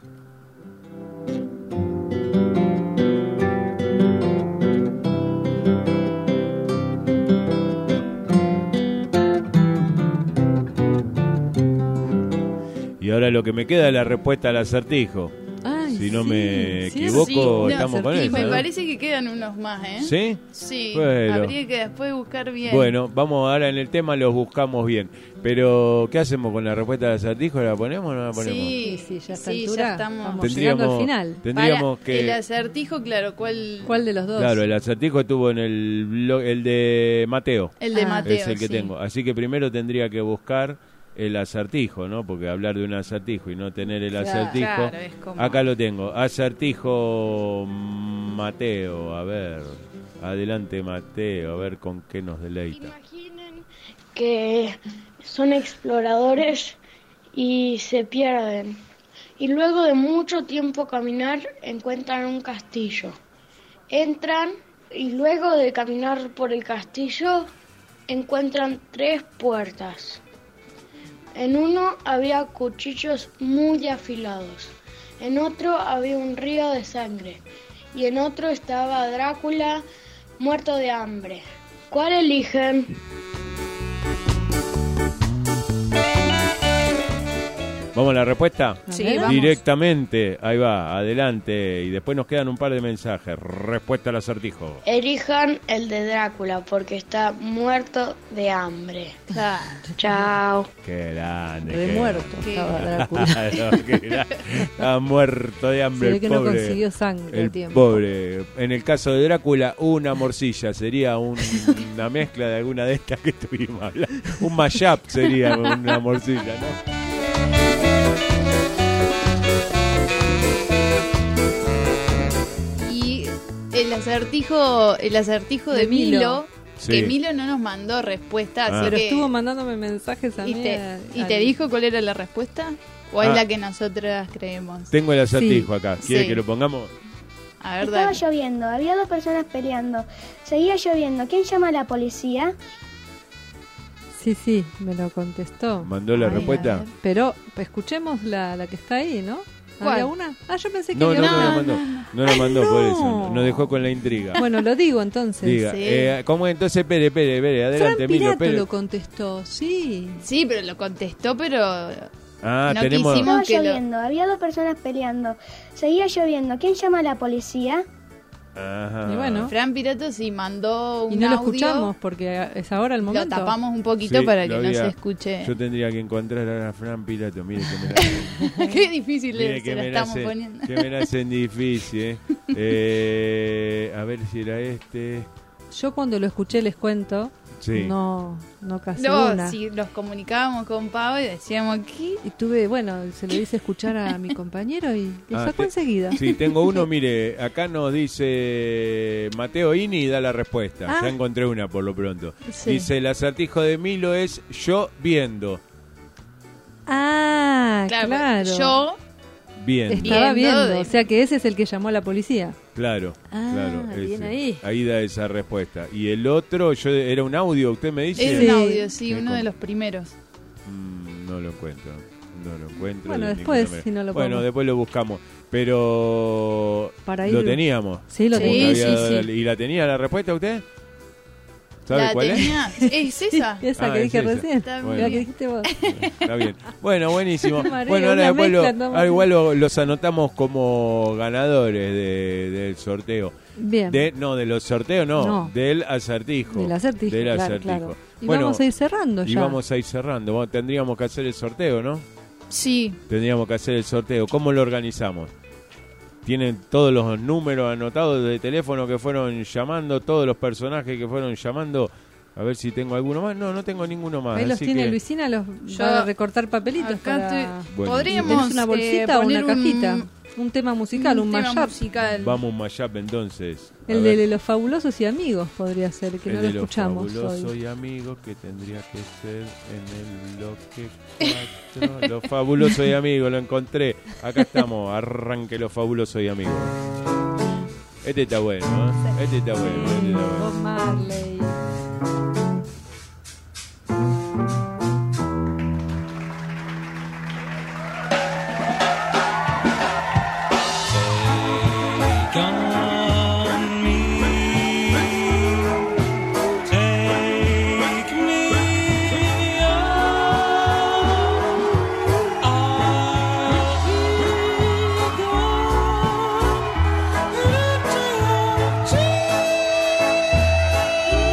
Y ahora lo que me queda es la respuesta al acertijo. Ay, si no me Sí, equivoco, sí, estamos con eso. Me ¿no? parece que quedan unos más, ¿eh? ¿Sí? Sí, Bueno. habría que después buscar bien. Bueno, vamos ahora en el tema, los buscamos bien. Pero, ¿qué hacemos con la respuesta al acertijo? ¿La ponemos o no la ponemos? Sí, ya a esta sí, altura ya estamos. vamos llegando al final. Tendríamos Para que... el acertijo, claro, ¿Cuál de los dos? Claro, el acertijo estuvo en el de Mateo. El de Mateo, es el que sí. tengo. Así que primero tendría que buscar el acertijo, ¿no? Porque hablar de un acertijo y no tener el acertijo... Claro, es como... Acá lo tengo. Acertijo Mateo. A ver, adelante Mateo, a ver con qué nos deleita. Imaginen que son exploradores y se pierden. Y luego de mucho tiempo caminar encuentran un castillo. Entran y luego de caminar por el castillo encuentran 3 puertas. En uno había cuchillos muy afilados. En otro había un río de sangre. Y en otro estaba Drácula muerto de hambre. ¿Cuál eligen? ¿Vamos a la respuesta? Sí, vamos. Directamente, ahí va, adelante. Y después nos quedan un par de mensajes. Respuesta al acertijo. Elijan el de Drácula porque está muerto de hambre. Chao. Qué grande. De qué muerto grande. estaba Drácula. Claro, qué grande. Está muerto de hambre. Se ve que el no pobre, consiguió sangre el a tiempo. pobre. En el caso de Drácula, una morcilla. Sería una mezcla de alguna de estas que estuvimos hablando. Un mashup sería una morcilla, ¿no? Y el acertijo de Milo, Sí. que Milo no nos mandó respuesta, así Pero que... estuvo mandándome mensajes a ¿Y mí. te dijo cuál era la respuesta? ¿O es la que nosotras creemos? Tengo el acertijo acá. ¿Quiere Sí. que lo pongamos? A ver, Estaba dale. lloviendo, había 2 personas peleando. Seguía lloviendo. ¿Quién llama a la policía? Sí, me lo contestó. ¿Mandó la respuesta? Pero escuchemos la que está ahí, ¿no? ¿Cuál? ¿Había una? Ah, yo pensé que No, había no una. la mandó. No la mandó, por no. eso. Nos dejó con la intriga. Bueno, lo digo entonces. Diga, ¿cómo entonces? Espere, adelante, Fran Milo, Pirato espere. lo contestó, sí. Sí, pero lo contestó, pero... Ah, no tenemos... quisimos Estaba que lo... lloviendo, había 2 personas peleando. Seguía lloviendo. ¿Quién llama a la policía? Ajá. Y bueno. Fran Pirato sí mandó un Y no lo audio. escuchamos porque es ahora el Lo momento. tapamos un poquito Sí, para que lo no había- se escuche. Yo tendría que encontrar a Fran Pirato. Mire que me la... Qué difícil Mire es, que se la me estamos hacen- poniendo. Que me la hacen difícil, a ver si era este. Yo cuando lo escuché les cuento. Sí. No casé No, una. si los comunicábamos con Pau y decíamos ¿qué? Y tuve, bueno, se lo hice escuchar a mi compañero y lo sacó enseguida. Sí, tengo uno, mire, acá nos dice Mateo Ini y da la respuesta. Ah. Ya encontré una por lo pronto. Sí. Dice, el acertijo de Milo es yo viendo. Ah, claro. Yo Viendo. Estaba Viendo viendo, de- o sea que ese es el que llamó a la policía. Claro, Ah, claro. bien ese. ahí. Da esa respuesta. Y el otro, era un audio, usted me dice. era Sí. un audio, sí, ¿Qué uno com- de los primeros. No lo encuentro. No lo encuentro. Bueno, de después, ninguna manera. si no lo Bueno, podemos. después lo buscamos. Pero Para lo ir- teníamos. Sí, lo Sí, tenía. sí. ¿Y la tenía la respuesta usted? ¿Sabe La cuál tenía. ¿Es esa? Esa Ah, que es dije esa. recién. Está La bien. que dijiste vos. Está bien. Bueno, buenísimo. María, Bueno, ahora una después mezcla, no, ahora igual los anotamos como ganadores del sorteo. Bien. De los sorteos, no, No. del acertijo. Del acertijo, Del claro, acertijo. claro. Y Bueno, vamos a ir cerrando y ya. vamos a ir cerrando. Bueno, tendríamos que hacer el sorteo, ¿no? Sí. Tendríamos que hacer el sorteo. ¿Cómo lo organizamos? Tienen todos los números anotados de teléfono que fueron llamando, todos los personajes que fueron llamando. A ver si tengo alguno más. No tengo ninguno más. Ahí los así tiene que- Luisina, los Yo- va a recortar papelitos Acá para... Bueno. podríamos ¿Tenés una bolsita o una poner cajita? Un tema musical, un tema mashup. musical. Vamos un mashup entonces. A El ver. de los fabulosos y amigos podría ser, que El no lo de los escuchamos fabulosos hoy. y amigos, que tendría que ser en el bloque 4. Los fabulosos y amigos, lo encontré. Acá estamos, arranque los fabulosos y amigos. Este está bueno, ¿eh? Este está bueno. Este está bueno. Bob Marley. Take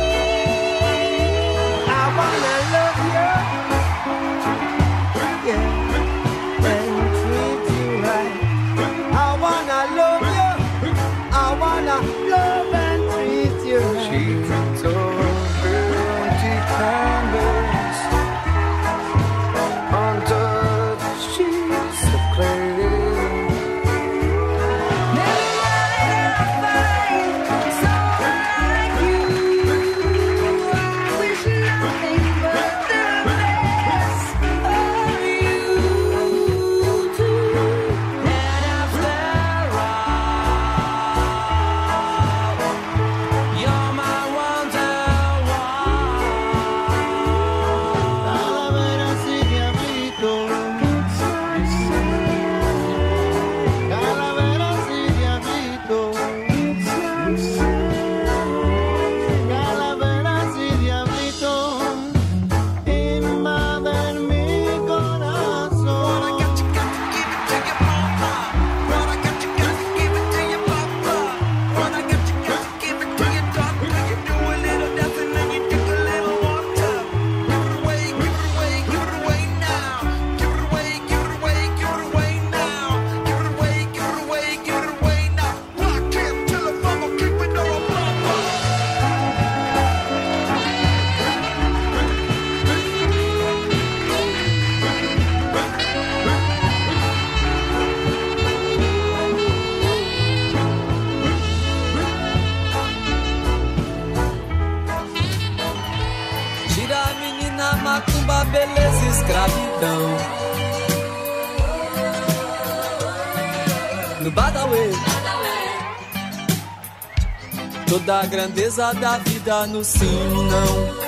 escravidão. No Badauê, toda a grandeza da vida no sim e não.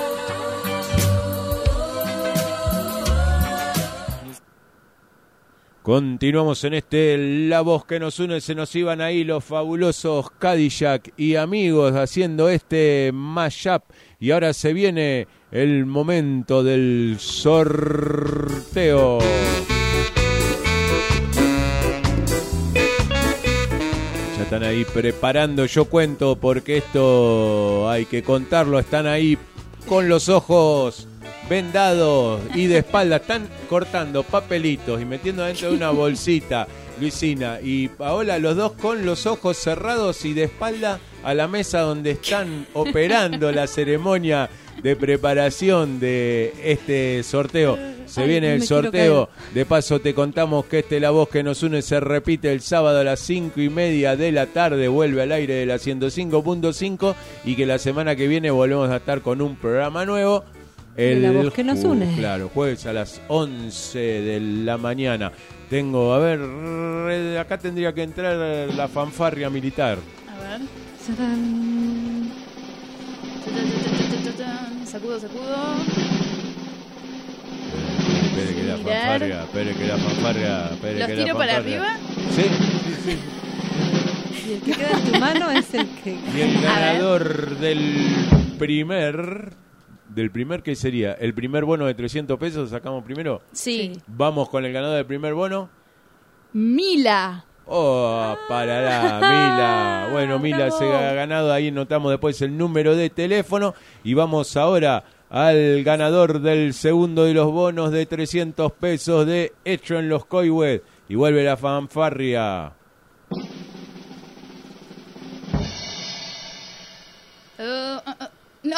Continuamos en La Voz que nos une. Se nos iban ahí los fabulosos Cadillac y Amigos haciendo mashup. Y ahora se viene el momento del sorteo. Ya están ahí preparando. Yo cuento porque esto hay que contarlo. Están ahí con los ojos vendados y de espalda, están cortando papelitos y metiendo dentro de una bolsita, Luisina y Paola, los dos con los ojos cerrados y de espalda a la mesa donde están operando la ceremonia de preparación de este sorteo. Se viene el sorteo. De paso te contamos que La Voz que nos une se repite el sábado a las 5:30 de la tarde, vuelve al aire de la 105.5 y que la semana que viene volvemos a estar con un programa nuevo. La Voz que nos une. Claro, jueves a las 11 de la mañana. Tengo, a ver, acá tendría que entrar la fanfarria militar. A ver. Sacudo. Espere que la fanfarria. ¿Los tiro para arriba? Sí. Y el que queda en tu mano es el que... Y el ganador del primer, ¿qué sería? ¿El primer bono de 300 pesos sacamos primero? Sí. Vamos con el ganador del primer bono. Mila. Oh, parará, Mila. Bueno, Mila se ha ganado. Ahí notamos después el número de teléfono. Y vamos ahora al ganador del segundo de los bonos de 300 pesos de Hecho en los Coihuet. Y vuelve la fanfarria. No.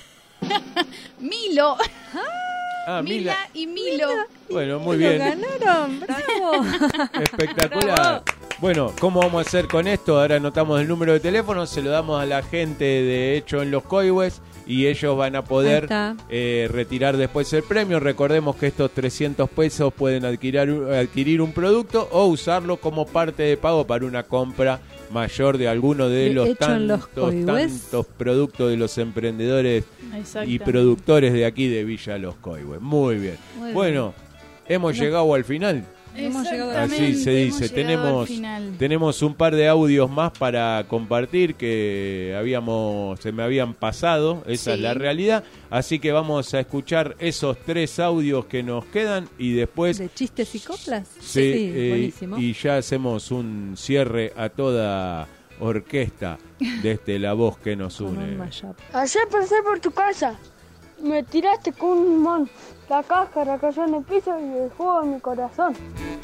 Milo. Mila y Milo. Bueno, muy bien. Ganaron, bravo. Espectacular. Bravo. Bueno, ¿cómo vamos a hacer con esto? Ahora anotamos el número de teléfono, se lo damos a la gente de Hecho en los Coihues y ellos van a poder retirar después el premio. Recordemos que estos 300 pesos pueden adquirir un producto o usarlo como parte de pago para una compra mayor de alguno de los tantos productos de los emprendedores y productores de aquí de Villa Los Coihues. Muy bien. Bueno, hemos llegado al final. Así se dice. Tenemos un par de audios más para compartir que se me habían pasado. Esa es la realidad. Así que vamos a escuchar esos 3 audios que nos quedan y después de chistes y coplas. Sí, buenísimo. Y ya hacemos un cierre a toda orquesta de La Voz que nos une. Ayer pasé por tu casa. Me tiraste con un limón. La cáscara cayó en el piso y el fuego en mi corazón.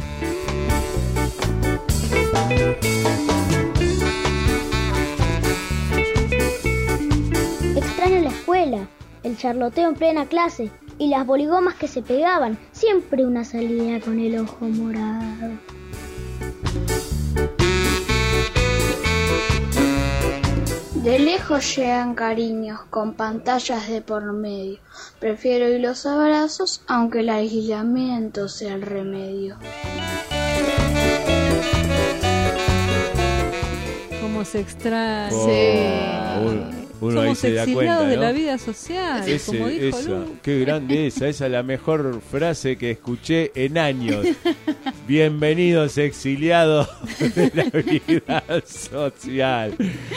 Extraño la escuela, el charloteo en plena clase y las boligomas que se pegaban. Siempre una salida con el ojo morado. De lejos llegan cariños con pantallas de por medio. Prefiero ir los abrazos aunque el aislamiento sea el remedio. Cómo se extraña. Uno ahí se da cuenta, ¿no? De la vida social, como dijo Lu. Qué grande esa es la mejor frase que escuché en años. Bienvenidos exiliados de la vida social.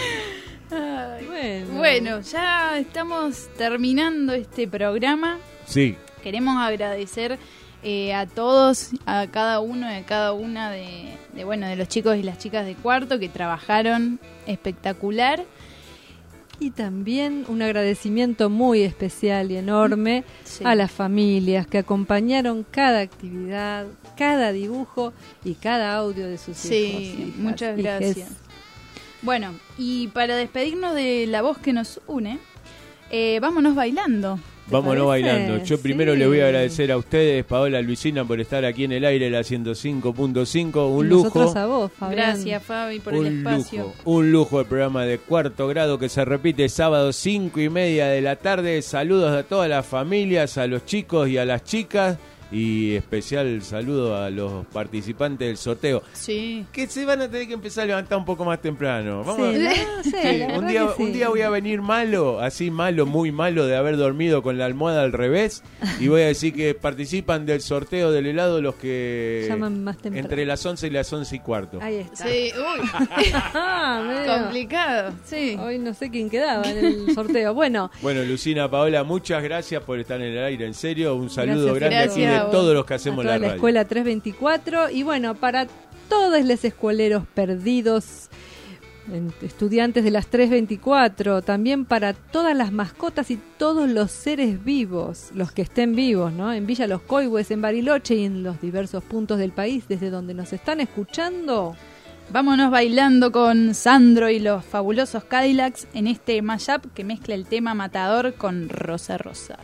Bueno, ya estamos terminando este programa. Sí. Queremos agradecer a todos, a cada uno y a cada una de los chicos y las chicas de cuarto que trabajaron espectacular. Y también un agradecimiento muy especial y enorme a las familias que acompañaron cada actividad, cada dibujo y cada audio de sus hijos. Sí, muchas gracias. Bueno, y para despedirnos de La Voz que nos une, vámonos bailando. Vámonos bailando. Yo primero le voy a agradecer a ustedes, Paola, Luisina, por estar aquí en el aire de la 105.5. Un lujo. Nosotros a vos, Fabián. Gracias, Fabi, por el espacio. Un lujo el programa de Cuarto Grado que se repite sábado 5:30 de la tarde. Saludos a todas las familias, a los chicos y a las chicas. y especial saludo a los participantes del sorteo. Sí. Que se van a tener que empezar a levantar un poco más temprano. Vamos Sí, a... ¿no? Sí, Sí, la un verdad que sí. día voy a venir malo, así malo, muy malo de haber dormido con la almohada al revés, y voy a decir que participan del sorteo del helado los que Llaman más temprano. entre las 11 y las 11:15. Ahí está. Sí, uy. Medio- Complicado, sí. Hoy no sé quién quedaba en el sorteo. Bueno, Bueno, Lucina, Paola, muchas gracias por estar en el aire, en serio, un saludo Gracias. grande aquí Gracias a de vos. todos los que a hacemos toda la la radio. escuela 324 y bueno, para todos los escueleros perdidos, estudiantes de las 324, también para todas las mascotas y todos los seres vivos, los que estén vivos, ¿no? En Villa Los Coihues, en Bariloche y en los diversos puntos del país desde donde nos están escuchando. Vámonos bailando con Sandro y los fabulosos Cadillacs en este mashup que mezcla el tema Matador con Rosa Rosa.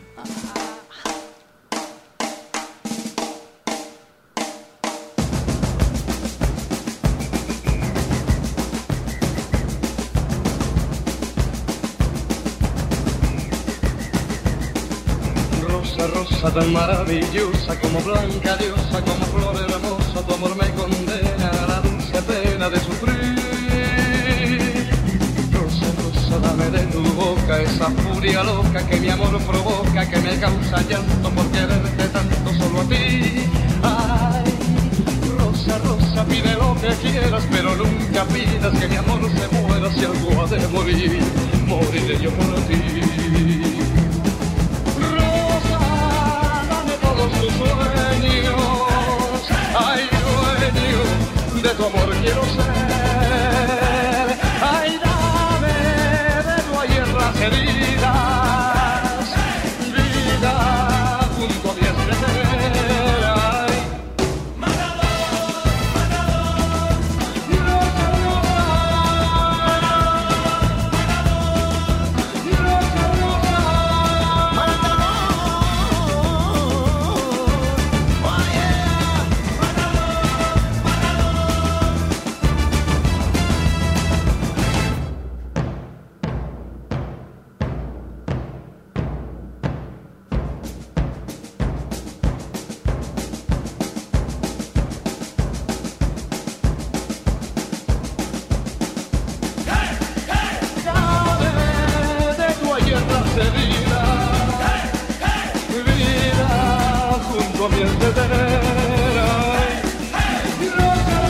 Rosa, rosa tan maravillosa, como blanca diosa, como flor hermosa, tu amor me condena a la dulce pena de sufrir. Rosa, rosa, dame de tu boca esa furia loca que mi amor provoca, que me causa llanto por quererte tanto solo a ti. Ay, rosa, rosa, pide lo que quieras, pero nunca pidas que mi amor se muera. Si algo ha de morir, moriré yo por ti. Todos tus sueños, ay, dueño de tu amor quiero ser. Ay, dame de tu ayer las heridas, vida junto a mi estrella. Ay, matador, matador, rosa, rosa, rosa, matador. De tu ayer las heridas, vida junto a mi entera. Rosa,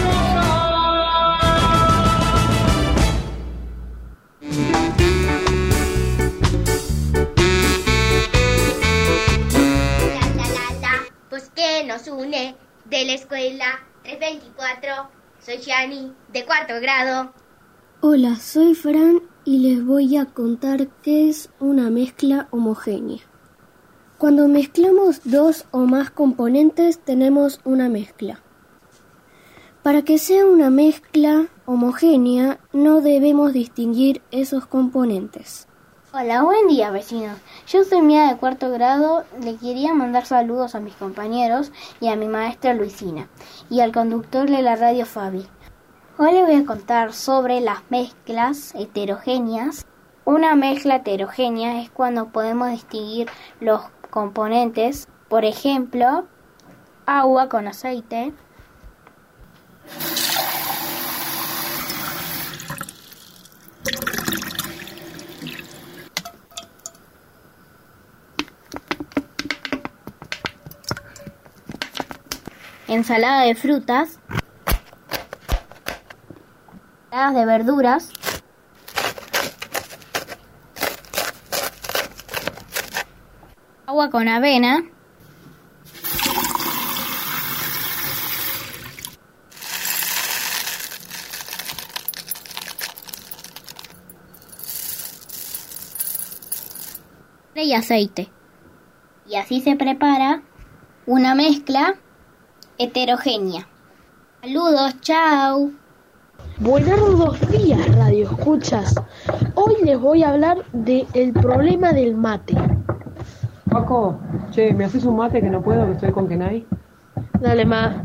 Pues que nos une de la escuela 324. Soy Yani, de 4º grado. Hola, soy Fran y les voy a contar qué es una mezcla homogénea. Cuando mezclamos dos o más componentes tenemos una mezcla. Para que sea una mezcla homogénea no debemos distinguir esos componentes. Hola, buen día vecinos. Yo soy Mía de 4º grado. Le quería mandar saludos a mis compañeros y a mi maestra Luisina y al conductor de la radio Fabi. Hoy les voy a contar sobre las mezclas heterogéneas. Una mezcla heterogénea es cuando podemos distinguir los componentes, por ejemplo, agua con aceite, ensalada de frutas, ensaladas de verduras, agua con avena, y aceite. Y así se prepara una mezcla heterogénea. Saludos, chao. Buenos días, Radio Escuchas. Hoy les voy a hablar del problema del mate. Paco, che, ¿me haces un mate que no puedo, que estoy con Kenai? Dale, ma.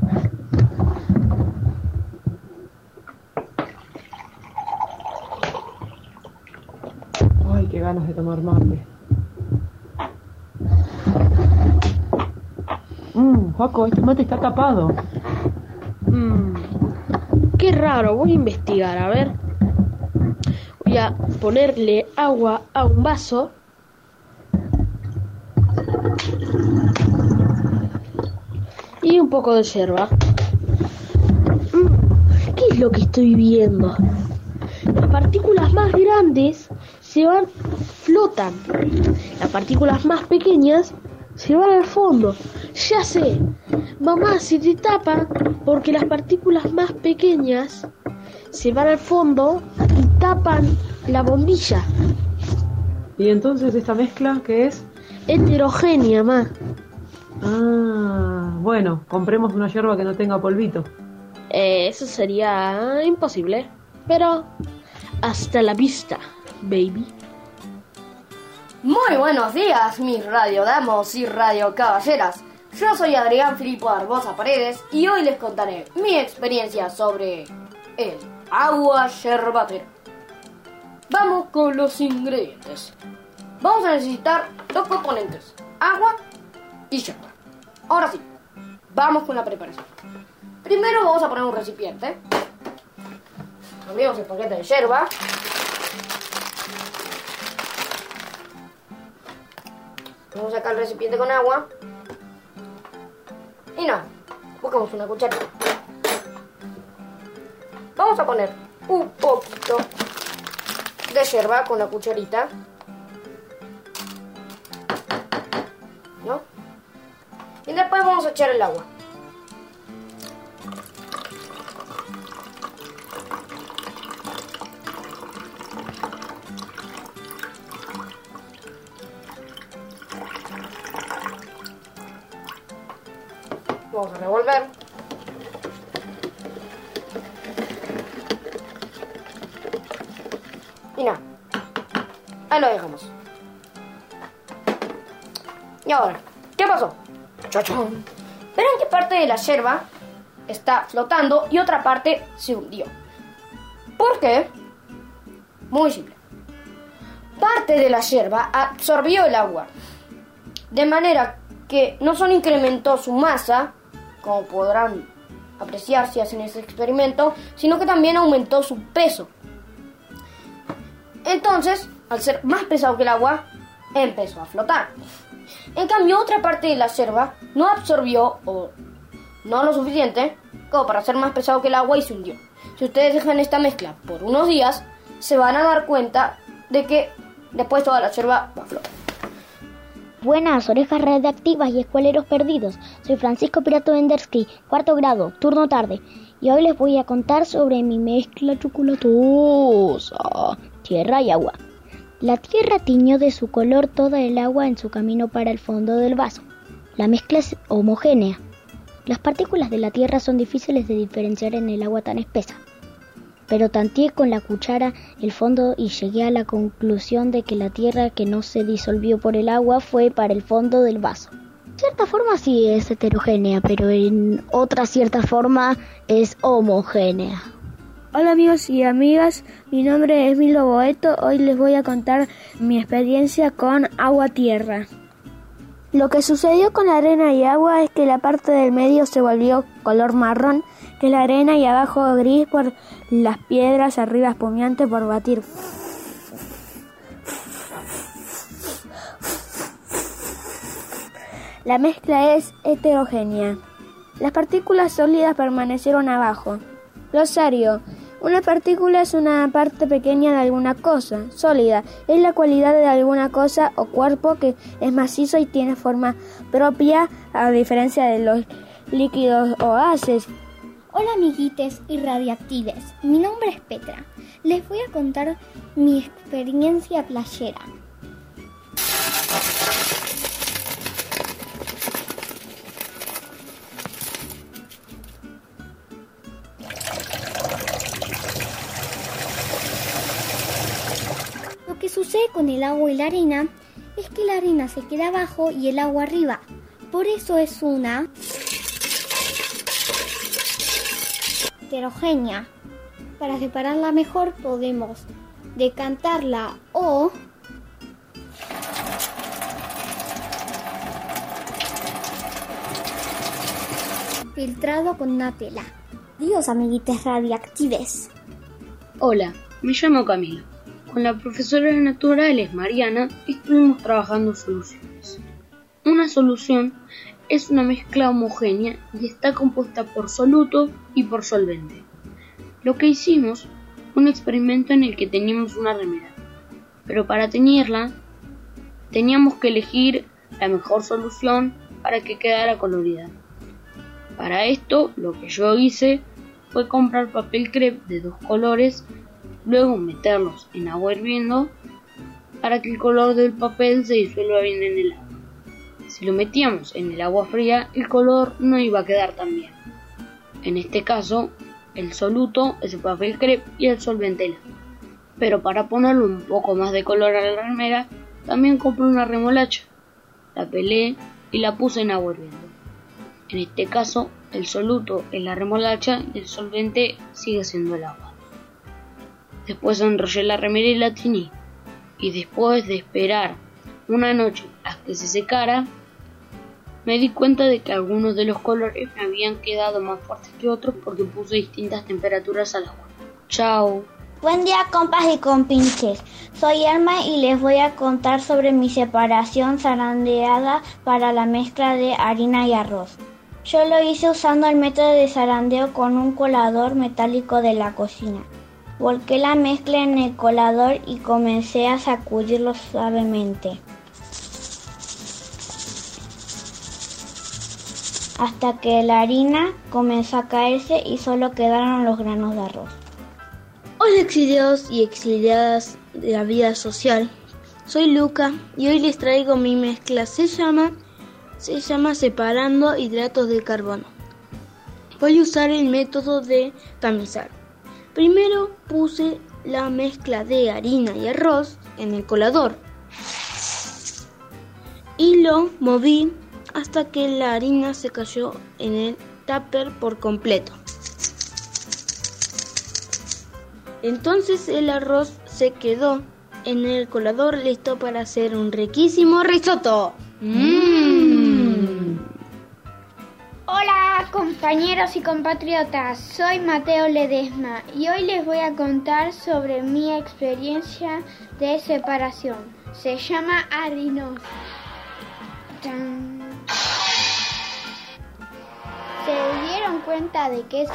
Ay, qué ganas de tomar mate. Juaco, este mate está tapado. Qué raro, voy a investigar, a ver. Voy a ponerle agua a un vaso. Y un poco de yerba. ¿Qué es lo que estoy viendo? Las partículas más grandes flotan. Las partículas más pequeñas se van al fondo. Ya sé. Mamá, se te tapa porque las partículas más pequeñas se van al fondo y tapan la bombilla. ¿Y entonces esta mezcla qué es? Heterogénea, ma. Ah, bueno, compremos una yerba que no tenga polvito. Eso sería imposible. Pero hasta la vista, baby. Muy buenos días, mis radiodamos y radiocaballeras. Yo soy Adrián Filipo Barbosa Paredes y hoy les contaré mi experiencia sobre el agua yerbatera. Vamos con los ingredientes. Vamos a necesitar 2 componentes, agua y yerba. Ahora sí, vamos con la preparación. Primero vamos a poner un recipiente. Abrimos el paquete de yerba. Vamos a sacar el recipiente con agua. Y nada, buscamos una cucharita. Vamos a poner un poquito de yerba con la cucharita. ¿No? Y después vamos a echar el agua. Vamos a revolver. Y nada. Ahí lo dejamos. Y ahora, ¿qué pasó? ¡Chachón! Verán que parte de la yerba está flotando y otra parte se hundió. ¿Por qué? Muy simple. Parte de la yerba absorbió el agua. De manera que no solo incrementó su masa, como podrán apreciar si hacen ese experimento, sino que también aumentó su peso. Entonces, al ser más pesado que el agua, empezó a flotar. En cambio, otra parte de la yerba no absorbió, o no lo suficiente, como para ser más pesado que el agua y se hundió. Si ustedes dejan esta mezcla por unos días, se van a dar cuenta de que después toda la yerba va a flotar. Buenas, orejas radioactivas y escueleros perdidos. Soy Francisco Pirato Vendersky, 4º grado, turno tarde. Y hoy les voy a contar sobre mi mezcla chocolatosa, tierra y agua. La tierra tiñó de su color toda el agua en su camino para el fondo del vaso. La mezcla es homogénea. Las partículas de la tierra son difíciles de diferenciar en el agua tan espesa. Pero tanteé con la cuchara el fondo y llegué a la conclusión de que la tierra que no se disolvió por el agua fue para el fondo del vaso. De cierta forma sí es heterogénea, pero en otra cierta forma es homogénea. Hola amigos y amigas, mi nombre es Milo Boeto. Hoy les voy a contar mi experiencia con agua-tierra. Lo que sucedió con la arena y agua es que la parte del medio se volvió color marrón, que es la arena, y abajo gris por las piedras, arriba espumiante por batir. La mezcla es heterogénea. Las partículas sólidas permanecieron abajo. Glosario. Una partícula es una parte pequeña de alguna cosa. Sólida es la cualidad de alguna cosa o cuerpo que es macizo y tiene forma propia, a diferencia de los líquidos o gases. Hola amiguites y radiactives, mi nombre es Petra. Les voy a contar mi experiencia playera. Lo que sucede con el agua y la arena es que la arena se queda abajo y el agua arriba. Por eso es una heterogénea. Para separarla mejor podemos decantarla o filtrado con una tela. Dios, amiguites radiactives. Hola, me llamo Camila. Con la profesora de naturales, Mariana, estuvimos trabajando soluciones. Una solución es una mezcla homogénea y está compuesta por soluto y por solvente. Lo que hicimos fue un experimento en el que teníamos una remera, pero para teñirla teníamos que elegir la mejor solución para que quedara colorida. Para esto, lo que yo hice fue comprar papel crepe de 2 colores, luego meterlos en agua hirviendo para que el color del papel se disuelva bien en el agua. Si lo metíamos en el agua fría, el color no iba a quedar tan bien. En este caso, el soluto es el papel crepe y el solvente el agua. Pero para ponerle un poco más de color a la remera, también compré una remolacha. La pelé y la puse en agua hirviendo. En este caso, el soluto es la remolacha y el solvente sigue siendo el agua. Después enrollé la remera y la teñí. Y después de esperar una noche hasta que se secara, me di cuenta de que algunos de los colores me habían quedado más fuertes que otros porque puse distintas temperaturas al agua. Chao. Buen día, compas y compinches. Soy Alma y les voy a contar sobre mi separación zarandeada para la mezcla de harina y arroz. Yo lo hice usando el método de zarandeo con un colador metálico de la cocina. Volqué la mezcla en el colador y comencé a sacudirlo suavemente, hasta que la harina comenzó a caerse y solo quedaron los granos de arroz. Hola exiliados y exiliadas de la vida social, soy Luca y hoy les traigo mi mezcla, se llama separando hidratos de carbono. Voy a usar el método de tamizar. Primero puse la mezcla de harina y arroz en el colador y lo moví hasta que la harina se cayó en el tupper por completo. Entonces el arroz se quedó en el colador listo para hacer un riquísimo risotto. Hola compañeros y compatriotas, soy Mateo Ledesma y hoy les voy a contar sobre mi experiencia de separación. Se llama harinos. ¿Se dieron cuenta de qué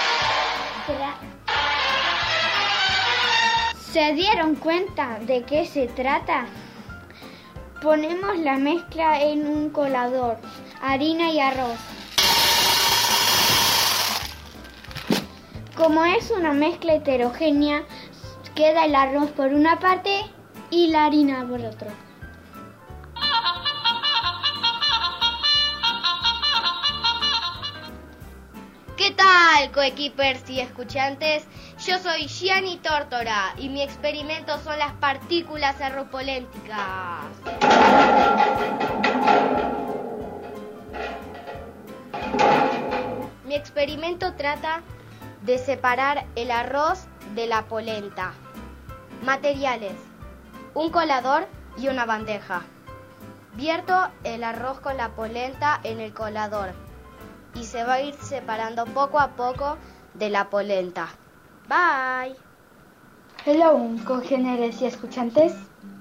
se trata? Ponemos la mezcla en un colador, harina y arroz. Como es una mezcla heterogénea, queda el arroz por una parte y la harina por otra. ¿Qué tal, coequippers y escuchantes? Yo soy Gianni Tórtora y mi experimento son las partículas erropolénticas. Mi experimento trata de separar el arroz de la polenta. Materiales: un colador y una bandeja. Vierto el arroz con la polenta en el colador y se va a ir separando poco a poco de la polenta. Bye. Hello, congéneres y escuchantes.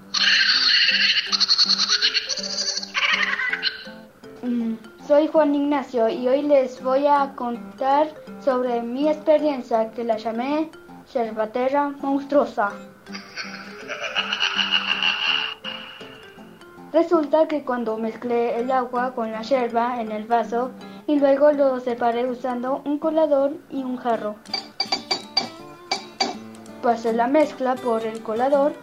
Soy Juan Ignacio y hoy les voy a contar sobre mi experiencia que la llamé yerbatera monstruosa. Resulta que cuando mezclé el agua con la yerba en el vaso y luego lo separé usando un colador y un jarro. Pasé la mezcla por el colador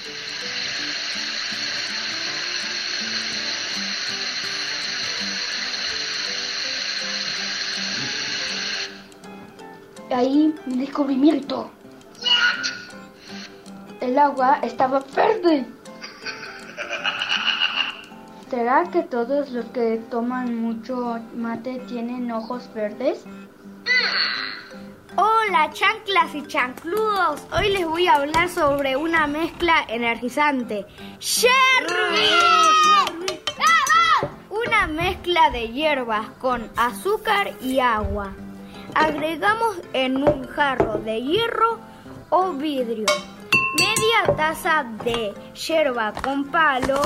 ahí mi descubrimiento. El agua estaba verde. ¿Será que todos los que toman mucho mate tienen ojos verdes? Hola chanclas y chancludos, hoy les voy a hablar sobre una mezcla energizante. ¡Sherry! Una mezcla de hierbas con azúcar y agua. Agregamos en un jarro de hierro o vidrio media taza de hierba con palo,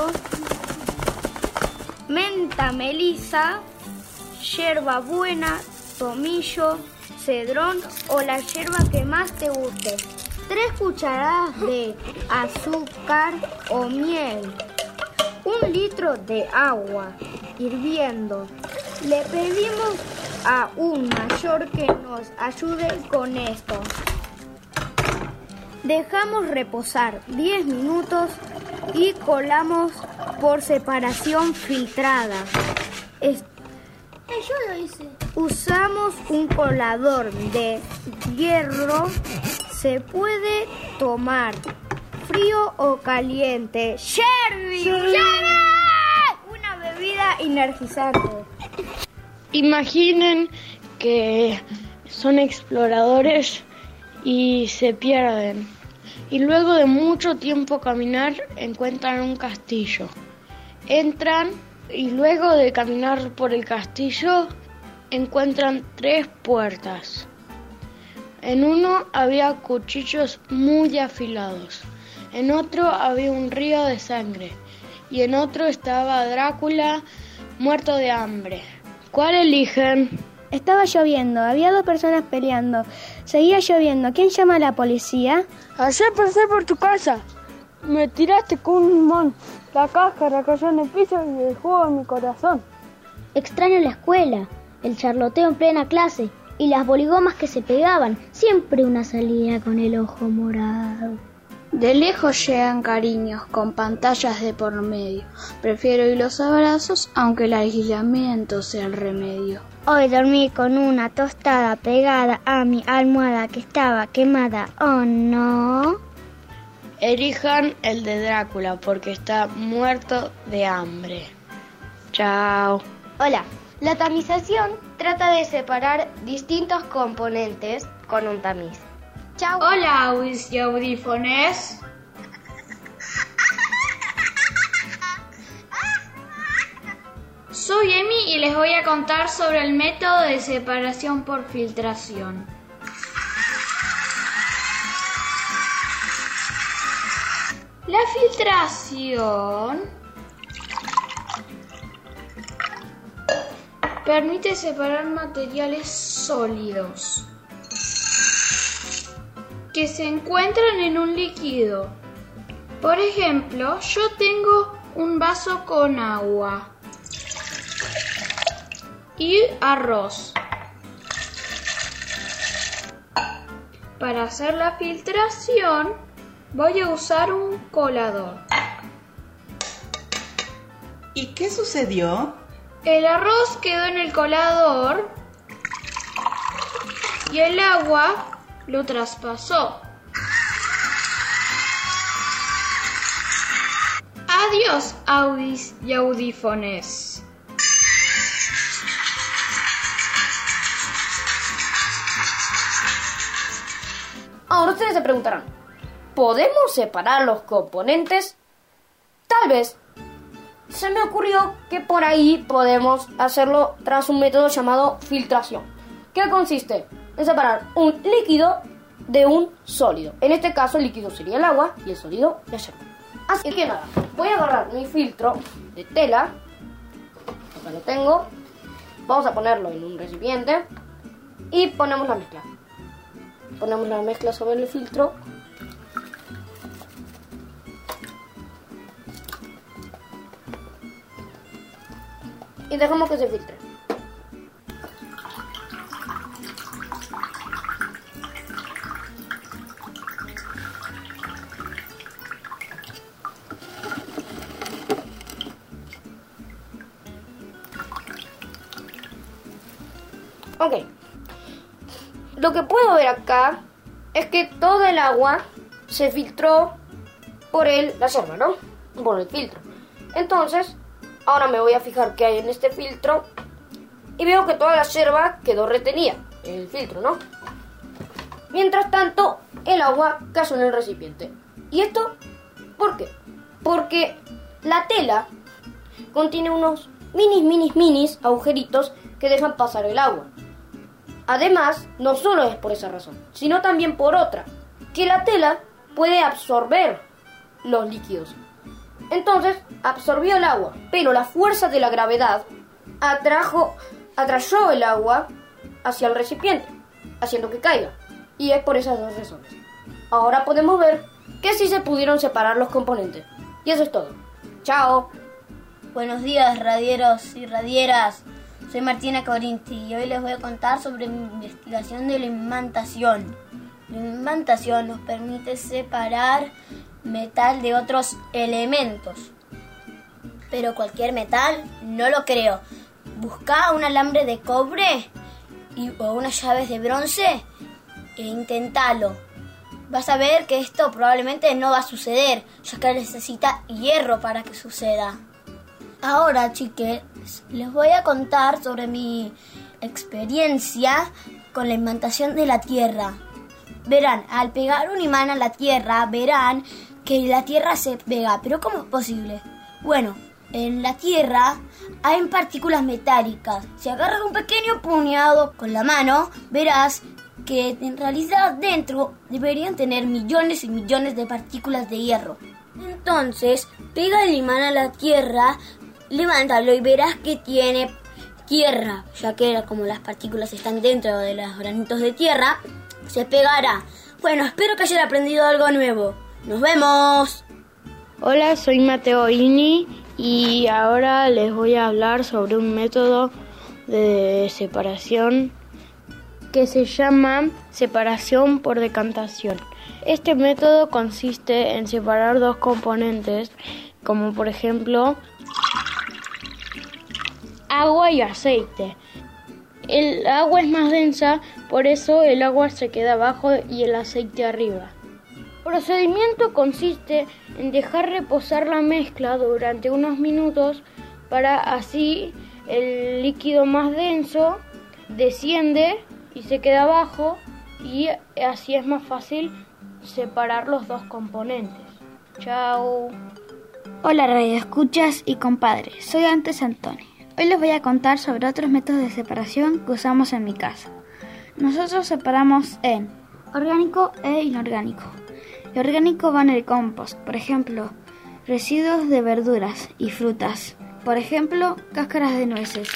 menta, melisa, hierba buena, tomillo, cedrón o la hierba que más te guste. 3 cucharadas de azúcar o miel. 1 litro de agua hirviendo. Le pedimos a un mayor que nos ayude con esto. Dejamos reposar 10 minutos y colamos por separación filtrada. Yo lo hice. Usamos un colador de hierro. Se puede tomar frío o caliente. ¡Sherry! Una bebida energizante. Imaginen que son exploradores y se pierden. Y luego de mucho tiempo caminar encuentran un castillo. Entran y luego de caminar por el castillo encuentran 3 puertas. En uno había cuchillos muy afilados. En otro había un río de sangre. Y en otro estaba Drácula muerto de hambre. ¿Cuál eligen? Estaba lloviendo, había 2 personas peleando. Seguía lloviendo. ¿Quién llama a la policía? Ayer pasé por tu casa. Me tiraste con un limón. La cáscara cayó en el piso y el jugo en mi corazón. Extraño la escuela, el charloteo en plena clase y las boligomas que se pegaban. Siempre una salida con el ojo morado. De lejos llegan cariños con pantallas de por medio. Prefiero ir los abrazos aunque el aislamiento sea el remedio. Hoy dormí con una tostada pegada a mi almohada que estaba quemada, ¿o no? Elijan el de Drácula porque está muerto de hambre. Chao. Hola. La tamización trata de separar distintos componentes con un tamiz. Chao. Hola, audis y audífones. Soy Emi y les voy a contar sobre el método de separación por filtración. La filtración permite separar materiales sólidos que se encuentran en un líquido. Por ejemplo, yo tengo un vaso con agua y arroz. Para hacer la filtración voy a usar un colador. ¿Y qué sucedió? El arroz quedó en el colador y el agua lo traspasó. Adiós, audis y audífones. Ahora ustedes se preguntarán, ¿podemos separar los componentes? Tal vez. Se me ocurrió que por ahí podemos hacerlo tras un método llamado filtración, que consiste en separar un líquido de un sólido. En este caso el líquido sería el agua y el sólido la yerba. Así que nada, voy a agarrar mi filtro de tela, acá lo tengo, vamos a ponerlo en un recipiente y ponemos la mezcla. Ponemos la mezcla sobre el filtro. Y dejamos que se filtre. Ok. Lo que puedo ver acá es que todo el agua se filtró por la yerba, ¿no? Por el filtro. Entonces, ahora me voy a fijar qué hay en este filtro y veo que toda la yerba quedó retenida en el filtro, ¿no? Mientras tanto, el agua cayó en el recipiente. ¿Y esto por qué? Porque la tela contiene unos minis agujeritos que dejan pasar el agua. Además, no solo es por esa razón, sino también por otra, que la tela puede absorber los líquidos. Entonces, absorbió el agua, pero la fuerza de la gravedad atrayó el agua hacia el recipiente, haciendo que caiga. Y es por esas dos razones. Ahora podemos ver que sí se pudieron separar los componentes. Y eso es todo. ¡Chao! Buenos días, radieros y radieras. Soy Martina Corinti y hoy les voy a contar sobre mi investigación de la imantación. La imantación nos permite separar metal de otros elementos. Pero cualquier metal, no lo creo. Busca un alambre de cobre o unas llaves de bronce e intentalo. Vas a ver que esto probablemente no va a suceder, ya que necesita hierro para que suceda. Ahora, chiques, les voy a contar sobre mi experiencia con la imantación de la Tierra. Verán, al pegar un imán a la Tierra, verán que la Tierra se pega. ¿Pero cómo es posible? Bueno, en la Tierra hay partículas metálicas. Si agarras un pequeño puñado con la mano, verás que en realidad dentro deberían tener millones y millones de partículas de hierro. Entonces, pega el imán a la Tierra, levántalo y verás que tiene tierra, ya que como las partículas están dentro de los granitos de tierra, se pegará. Bueno, espero que hayan aprendido algo nuevo. ¡Nos vemos! Hola, soy Mateo Ini y ahora les voy a hablar sobre un método de separación que se llama separación por decantación. Este método consiste en separar dos componentes, como por ejemplo agua y aceite. El agua es más densa, por eso el agua se queda abajo y el aceite arriba. El procedimiento consiste en dejar reposar la mezcla durante unos minutos para así el líquido más denso desciende y se queda abajo y así es más fácil separar los dos componentes. Chao. Hola radioescuchas y compadres, soy Antes Antonio. Hoy les voy a contar sobre otros métodos de separación que usamos en mi casa. Nosotros separamos en orgánico e inorgánico. El orgánico va en el compost, por ejemplo, residuos de verduras y frutas, por ejemplo, cáscaras de nueces.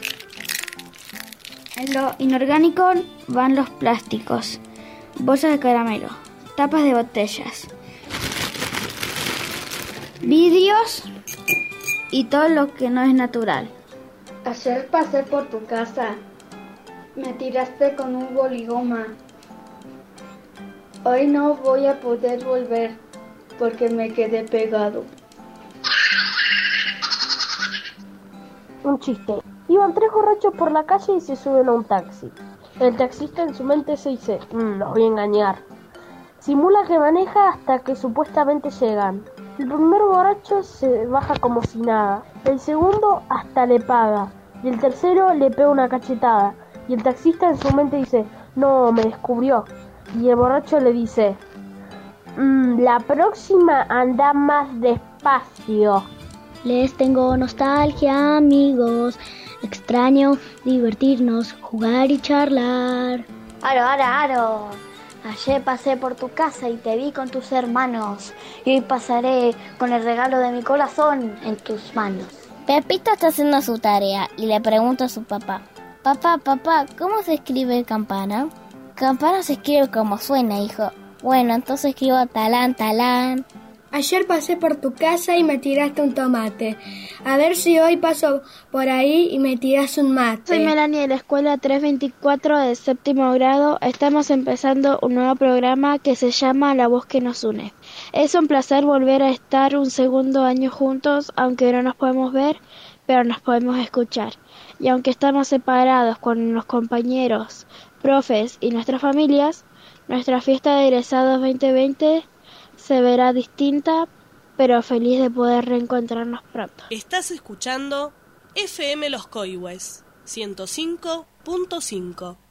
En lo inorgánico van los plásticos, bolsas de caramelo, tapas de botellas, vidrios y todo lo que no es natural. Ayer pasé por tu casa. Me tiraste con un boligoma. Hoy no voy a poder volver porque me quedé pegado. Un chiste. Iban tres borrachos por la calle y se suben a un taxi. El taxista en su mente se dice, los voy a engañar. Simula que maneja hasta que supuestamente llegan. El primer borracho se baja como si nada. El segundo hasta le paga. Y el tercero le pega una cachetada. Y el taxista en su mente dice, no, me descubrió. Y el borracho le dice, la próxima anda más despacio. Les tengo nostalgia, amigos. Extraño divertirnos, jugar y charlar. Aro. Ayer pasé por tu casa y te vi con tus hermanos. Y hoy pasaré con el regalo de mi corazón en tus manos. Pepito está haciendo su tarea y le pregunta a su papá. Papá, ¿cómo se escribe campana? Campana se escribe como suena, hijo. Bueno, entonces escribo talán, talán. Ayer pasé por tu casa y me tiraste un tomate. A ver si hoy paso por ahí y me tiras un mate. Soy Melanie de la escuela 324 de séptimo grado. Estamos empezando un nuevo programa que se llama La Voz que nos une. Es un placer volver a estar un segundo año juntos, aunque no nos podemos ver, pero nos podemos escuchar. Y aunque estamos separados con los compañeros, profes y nuestras familias, nuestra fiesta de egresados 2020 se verá distinta, pero feliz de poder reencontrarnos pronto. Estás escuchando FM Los Coihues 105.5.